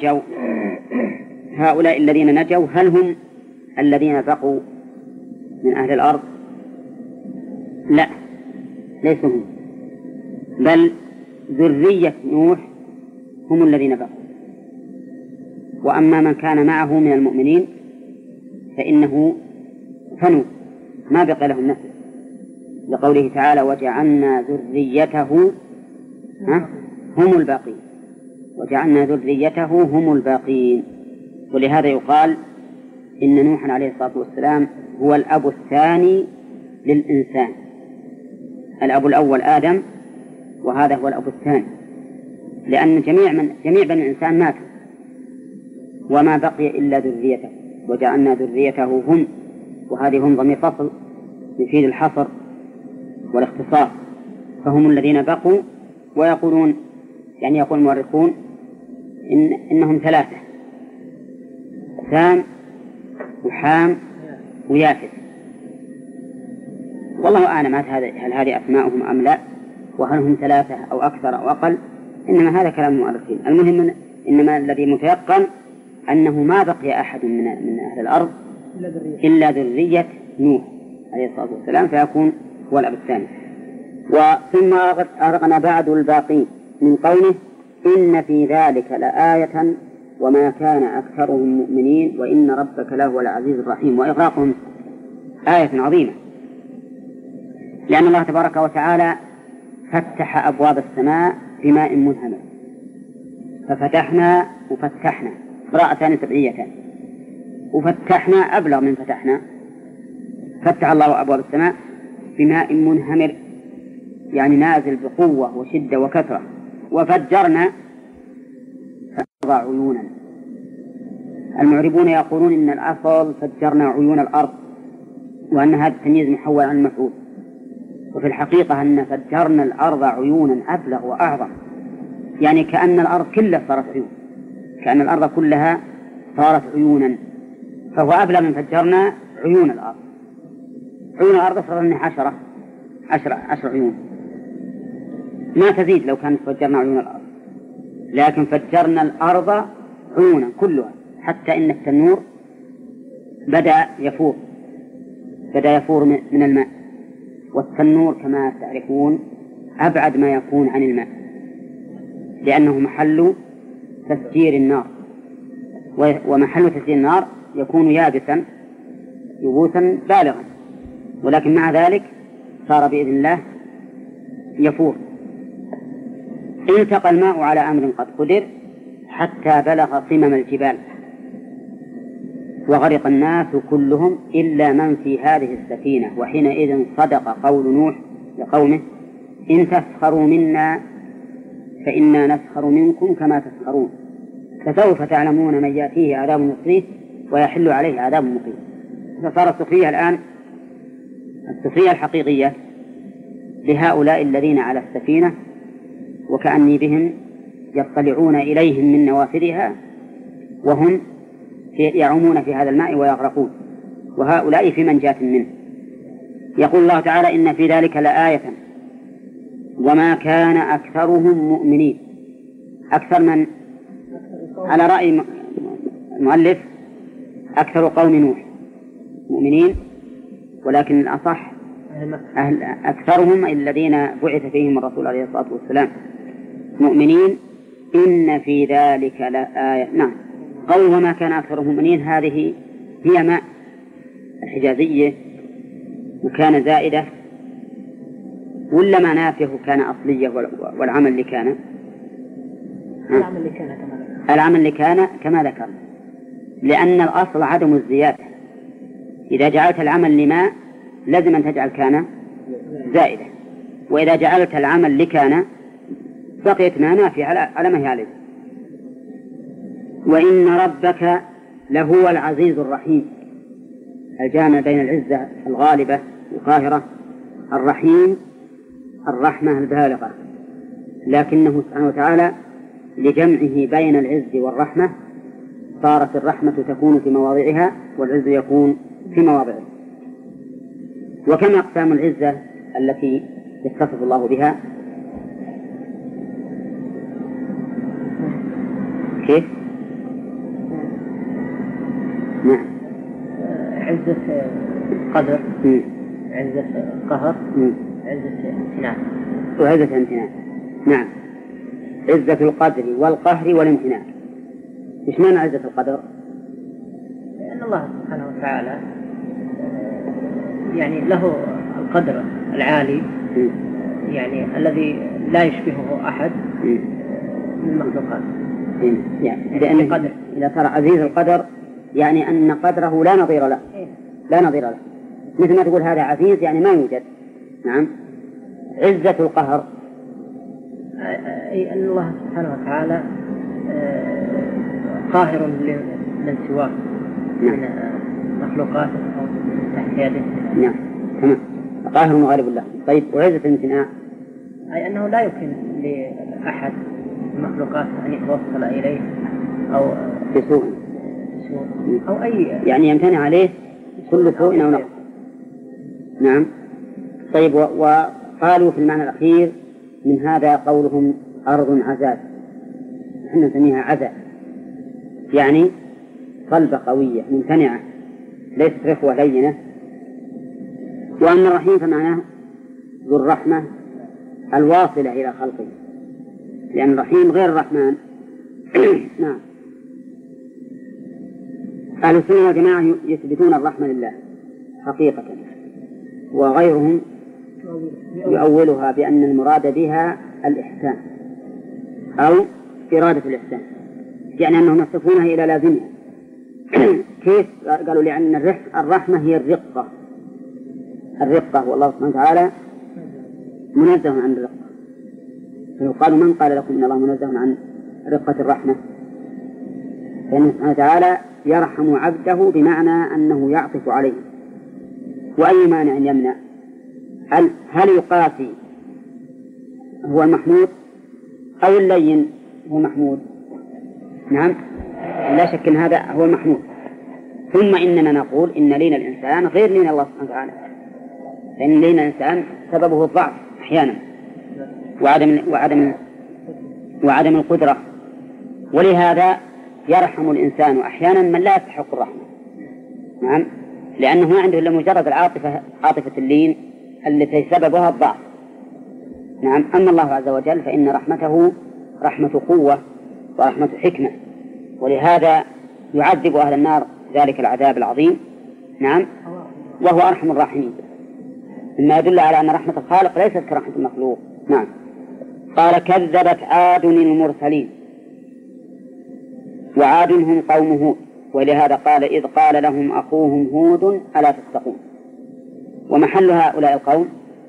Speaker 1: الذين نجوا هل هم الذين بقوا من أهل الأرض؟ لا، ليسوا هم، بل ذرية نوح هم الذين بقوا. وأما من كان معه من المؤمنين فإنه فنوا ما بقي لهم نسل، لقوله تعالى وجعلنا ذريته هم الباقين، وجعلنا ذريته هم الباقين. ولهذا يقال إن نوحا عليه الصلاة والسلام هو الأب الثاني للإنسان. الأب الأول آدم وهذا هو الأب الثاني، لأن جميع بني الإنسان ماتوا وما بقي إلا ذريته، وجعلنا ذريته هم، وهذه هم ضمير فصل يفيد الحصر والاختصار، فهم الذين بقوا. ويقولون يعني يقول المؤرخون إنهم ثلاثة، سام وحام ويافث. والله أعلم هل هذه أسماؤهم أم لا، وهل هم ثلاثة أو أكثر أو أقل، إنما هذا كلام المؤرخين. المهم إنما الذي متيقن أنه ما بقي أحد من أهل الأرض إلا ذرية نوح عليه الصلاة والسلام، فيكون هو الأب الثاني. وثم أغرقنا بعد الباقين من قوله إن في ذلك لآية وما كان أكثرهم مؤمنين وإن ربك لهو العزيز الرحيم. وإغراقهم آية عظيمة، لأن الله تبارك وتعالى فتح أبواب السماء بماء منهمر، ففتحنا وفتحنا قراءتان سبعيتان، وفتحنا أبلغ من فتحنا. فتح الله أبواب السماء بماء منهمر يعني نازل بقوة وشدة وكثرة. وفجرنا عيونا. المعربون يقولون إن الأصل فجرنا عيون الأرض، وأن هذا التمييز محول عن المفعول، وفي الحقيقة أن فجرنا الأرض عيونا أبلغ وأعظم، يعني كأن الأرض كلها صارت عيون، كأن الأرض كلها صارت عيونا، فهو أبلغ من فجرنا عيون الأرض. عيون الأرض صارت منها 10 عيون، ما تزيد لو كانت فجرنا عيون الأرض. لكن فجرنا الأرض عيونا كلها، حتى إن التنور بدأ يفور من الماء، والتنور كما تعرفون أبعد ما يكون عن الماء، لأنه محل تسجير النار، ومحل تسجير النار يكون يابسا يبوسا بالغا، ولكن مع ذلك صار بإذن الله يفور. التقى الماء على أمر قد قدر حتى بلغ قمم الجبال، وغرق الناس كلهم إلا من في هذه السفينة. وحينئذ صدق قول نوح لقومه إن تسخروا منا فإنا نسخر منكم كما تسخرون، فسوف تعلمون من يأتيه عذاب يخزيه ويحل عليه عذاب مقيم. فصار السخرية الآن السخرية الحقيقية لهؤلاء الذين على السفينة، وكأني بهم يطلعون إليهم من نوافذها وهم يعومون في هذا الماء ويغرقون، وهؤلاء في منجاة منه. يقول الله تعالى إن في ذلك لآية وما كان أكثرهم مؤمنين. أكثر من على رأي المؤلف أكثر قوم نوح مؤمنين، ولكن الأصح أكثرهم الذين بعث فيهم الرسول عليه الصلاة والسلام مؤمنين. إن في ذلك لآية. نعم، قول وما كان أكثرهم مؤمنين هذه هي ماء الحجازية، وكان زائدة ولا ما نافيه كان أصلية والعمل اللي كان العمل اللي كان كما ذكر، لأن الأصل عدم الزيادة. إذا جعلت العمل لما لازم أن تجعل كان زائدة، وإذا جعلت العمل لكان بقيت ما نافية على ما هي عليه. وإن ربك لهو العزيز الرحيم، الجامع بين العزة الغالبة القاهرة الرحيم الرحمة البالغة، لكنه سبحانه وتعالى لجمعه بين العز والرحمة صارت الرحمة تكون في مواضعها والعز يكون في مواضعه. وكم أقسام العزة التي يتصف الله بها؟ كيف؟ نعم،
Speaker 4: عزة قدر، عزة قهر، عزة امتنان.
Speaker 1: وعزة امتنان. نعم، عزة القدر والقهر والامتنان. إيش معنى عزة القدر؟
Speaker 4: لأن الله سبحانه وتعالى يعني له القدر العالي، يعني الذي لا يشبهه أحد من المخلوقات.
Speaker 1: يعني لأن قدر إذا صار عزيز القدر يعني أن قدره لا نظير له، لا نظير له، مثل ما تقول هذا عزيز يعني ما يوجد. نعم. عزة القهر
Speaker 4: أي أن الله سبحانه وتعالى قاهر لمن سواه من مخلوقاته أو تحت يده.
Speaker 1: نعم تمام، قاهر وغالب الله. طيب، وعزة الامتناع
Speaker 4: أي أنه لا يمكن لأحد المخلوقات أن يتوصل إليه أو
Speaker 1: بسوء
Speaker 4: أو أي
Speaker 1: يعني يمتنع عليه كل سوء أو نقص. نعم. طيب، وقالوا في المعنى الأخير من هذا قولهم أرض عزاز، نحن نسميها عزاز، يعني صلبة قوية ممتنعة ليست رخوة لينة. وأن الرحيم فمعناه ذو الرحمة الواصلة إلى خلقه، لأن الرحيم غير الرحمن. نعم. أهل السنة والجماعة يثبتون الرحمة لله حقيقة، وغيرهم يؤولها بأن المراد بها الإحسان أو إرادة الإحسان، يعني أنهم يصفونها إلى لازمها. كيف؟ قالوا لأن الرحمة هي الرقة، والله سبحانه وتعالى منزه عن الرقة. قالوا من قال لكم إن الله منزه عن رقة الرحمة؟ فإنه سبحانه وتعالى يرحم عبده بمعنى أنه يعطف عليه. وأي مانع يمنع؟ هل يقاسي هو المحمود أو اللين هو محمود؟ نعم، لا شك أن هذا هو المحمود. ثم إننا نقول إن لين الإنسان غير لين الله سبحانه وتعالى، لأن لين الإنسان سببه الضعف أحيانا وعدم القدرة ولهذا يرحم الإنسان أحيانا من لا يستحق الرحمة. نعم، لأنه ما عنده إلا مجرد العاطفة، عاطفة اللين التي سببها الضعف. نعم، أما الله عز وجل فإن رحمته رحمة قوة ورحمة حكمة، ولهذا يعذب أهل النار ذلك العذاب العظيم. نعم، وهو أرحم الراحمين، مما يدل على أن رحمة الخالق ليست كرحمة المخلوق. نعم. قال كذبت عاد المرسلين، وعاد هم قوم هود، ولهذا قال إذ قال لهم أخوهم هود ألا تتقون. ومحل هؤلاء القوم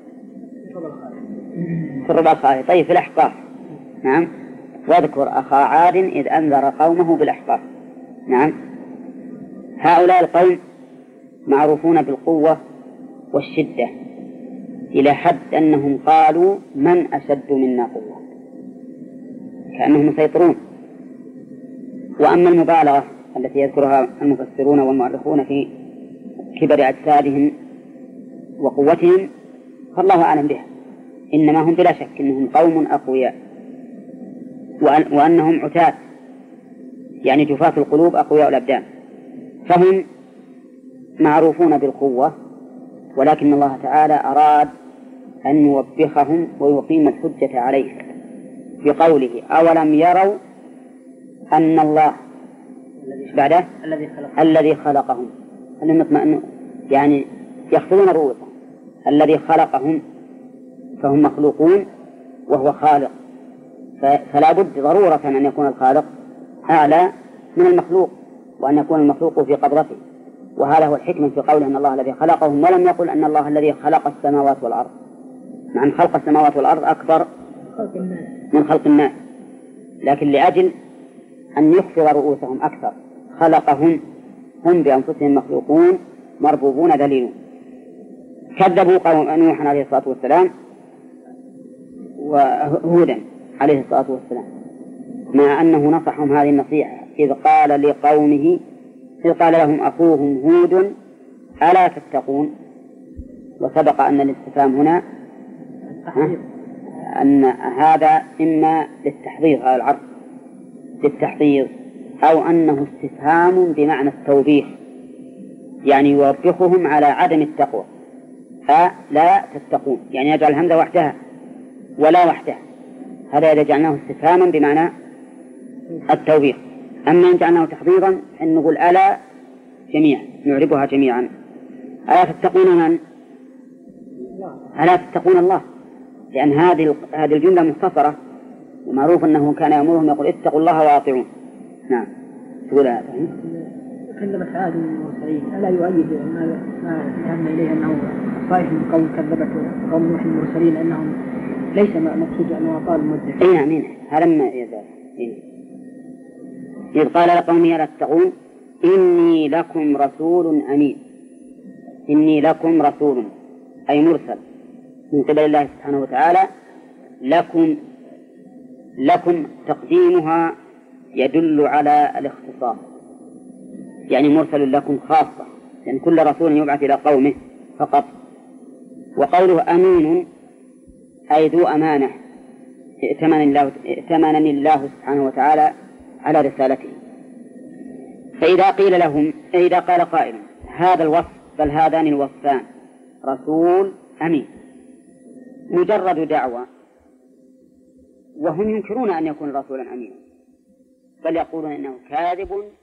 Speaker 1: في الربع الخالي. طيب في الأحقاف. نعم، واذكر أخا عاد إذ أنذر قومه بالأحقاف. نعم، هؤلاء القوم معروفون بالقوة والشدة إلى حد أنهم قالوا من أشد منا قوة، كأنهم مسيطرون. وأما المبالغة التي يذكرها المفسرون والمؤرخون في كبر أجسادهم وقوتهم فالله أعلم بها، إنما هم بلا شك إنهم قوم أقوياء، وأنهم عتاة، يعني جفاة القلوب أقوياء الأبدان، فهم معروفون بالقوة، ولكن الله تعالى أراد أن يوبخهم ويقيم الحجة عليه بقوله أولم يروا أن الله بعده الذي خلقهم، أنهم يطمئنوا يعني يخفضون رؤوسهم، الذي خلقهم فهم مخلوقون وهو خالق، فلا بد ضرورة أن يكون الخالق أعلى من المخلوق، وأن يكون المخلوق في قبضته. وهذا هو الحكمة في قوله أن الله الذي خلقهم، ولم يقل أن الله الذي خلق السماوات والأرض، مع أن خلق السماوات والأرض أكبر من خلق الناس، لكن لأجل أن يخفض رؤوسهم أكثر خلقهم، هم بأنفسهم مخلوقون مربوبون ذليلون. كذبوا قوم نوح عليه الصلاة والسلام وهودا عليه الصلاة والسلام، مع أنه نصحهم هذه النصيحة إذ قال لهم أخوهم هود ألا تتقون. وسبق أن الاستفهام هنا أن هذا إما للتحضير على العرض للتحضير، أو أنه استفهام بمعنى التوبيخ، يعني يوبخهم على عدم التقوى. لا تتقون يعني يجعل الهمزة وحدها ولا وحدها، هذا إذا جعلناه استفهاما بمعنى التوبيخ. أما إن جعلناه تحضيرا أن نقول ألا جميعا، نعربها جميعا. ألا تتقون من؟ ألا تتقون الله، لأن هذه الجملة مختصرة، ومعروف أنه كان يأمرهم يقول اتقوا الله وأطيعون. نعم، تقول هذا
Speaker 3: كذبت عاد المرسلين، ألا يؤيد ما ذهبنا إليه أنه طائف من قوم كذبت قوم نوح المرسلين أنهم ليس مقصود أنه أطال المدة.
Speaker 1: أي نعم، هذا ما يزال. إذ قال لقومه ألا تتقون إني لكم رسول أمين. إني لكم رسول أي مرسل من قبل الله سبحانه وتعالى. لكم تقديمها يدل على الاختصاص، يعني مرسل لكم خاصة، يعني كل رسول يبعث إلى قومه فقط. وقوله أمين أي ذو أمانة ائتمنني الله سبحانه وتعالى على رسالته. فإذا قال قائل هذا الوصف بل هذان الوصفان رسول أمين مجرد دعوة، وهم ينكرون أن يكون رسولا أمينا، بل يقولون إنه كاذب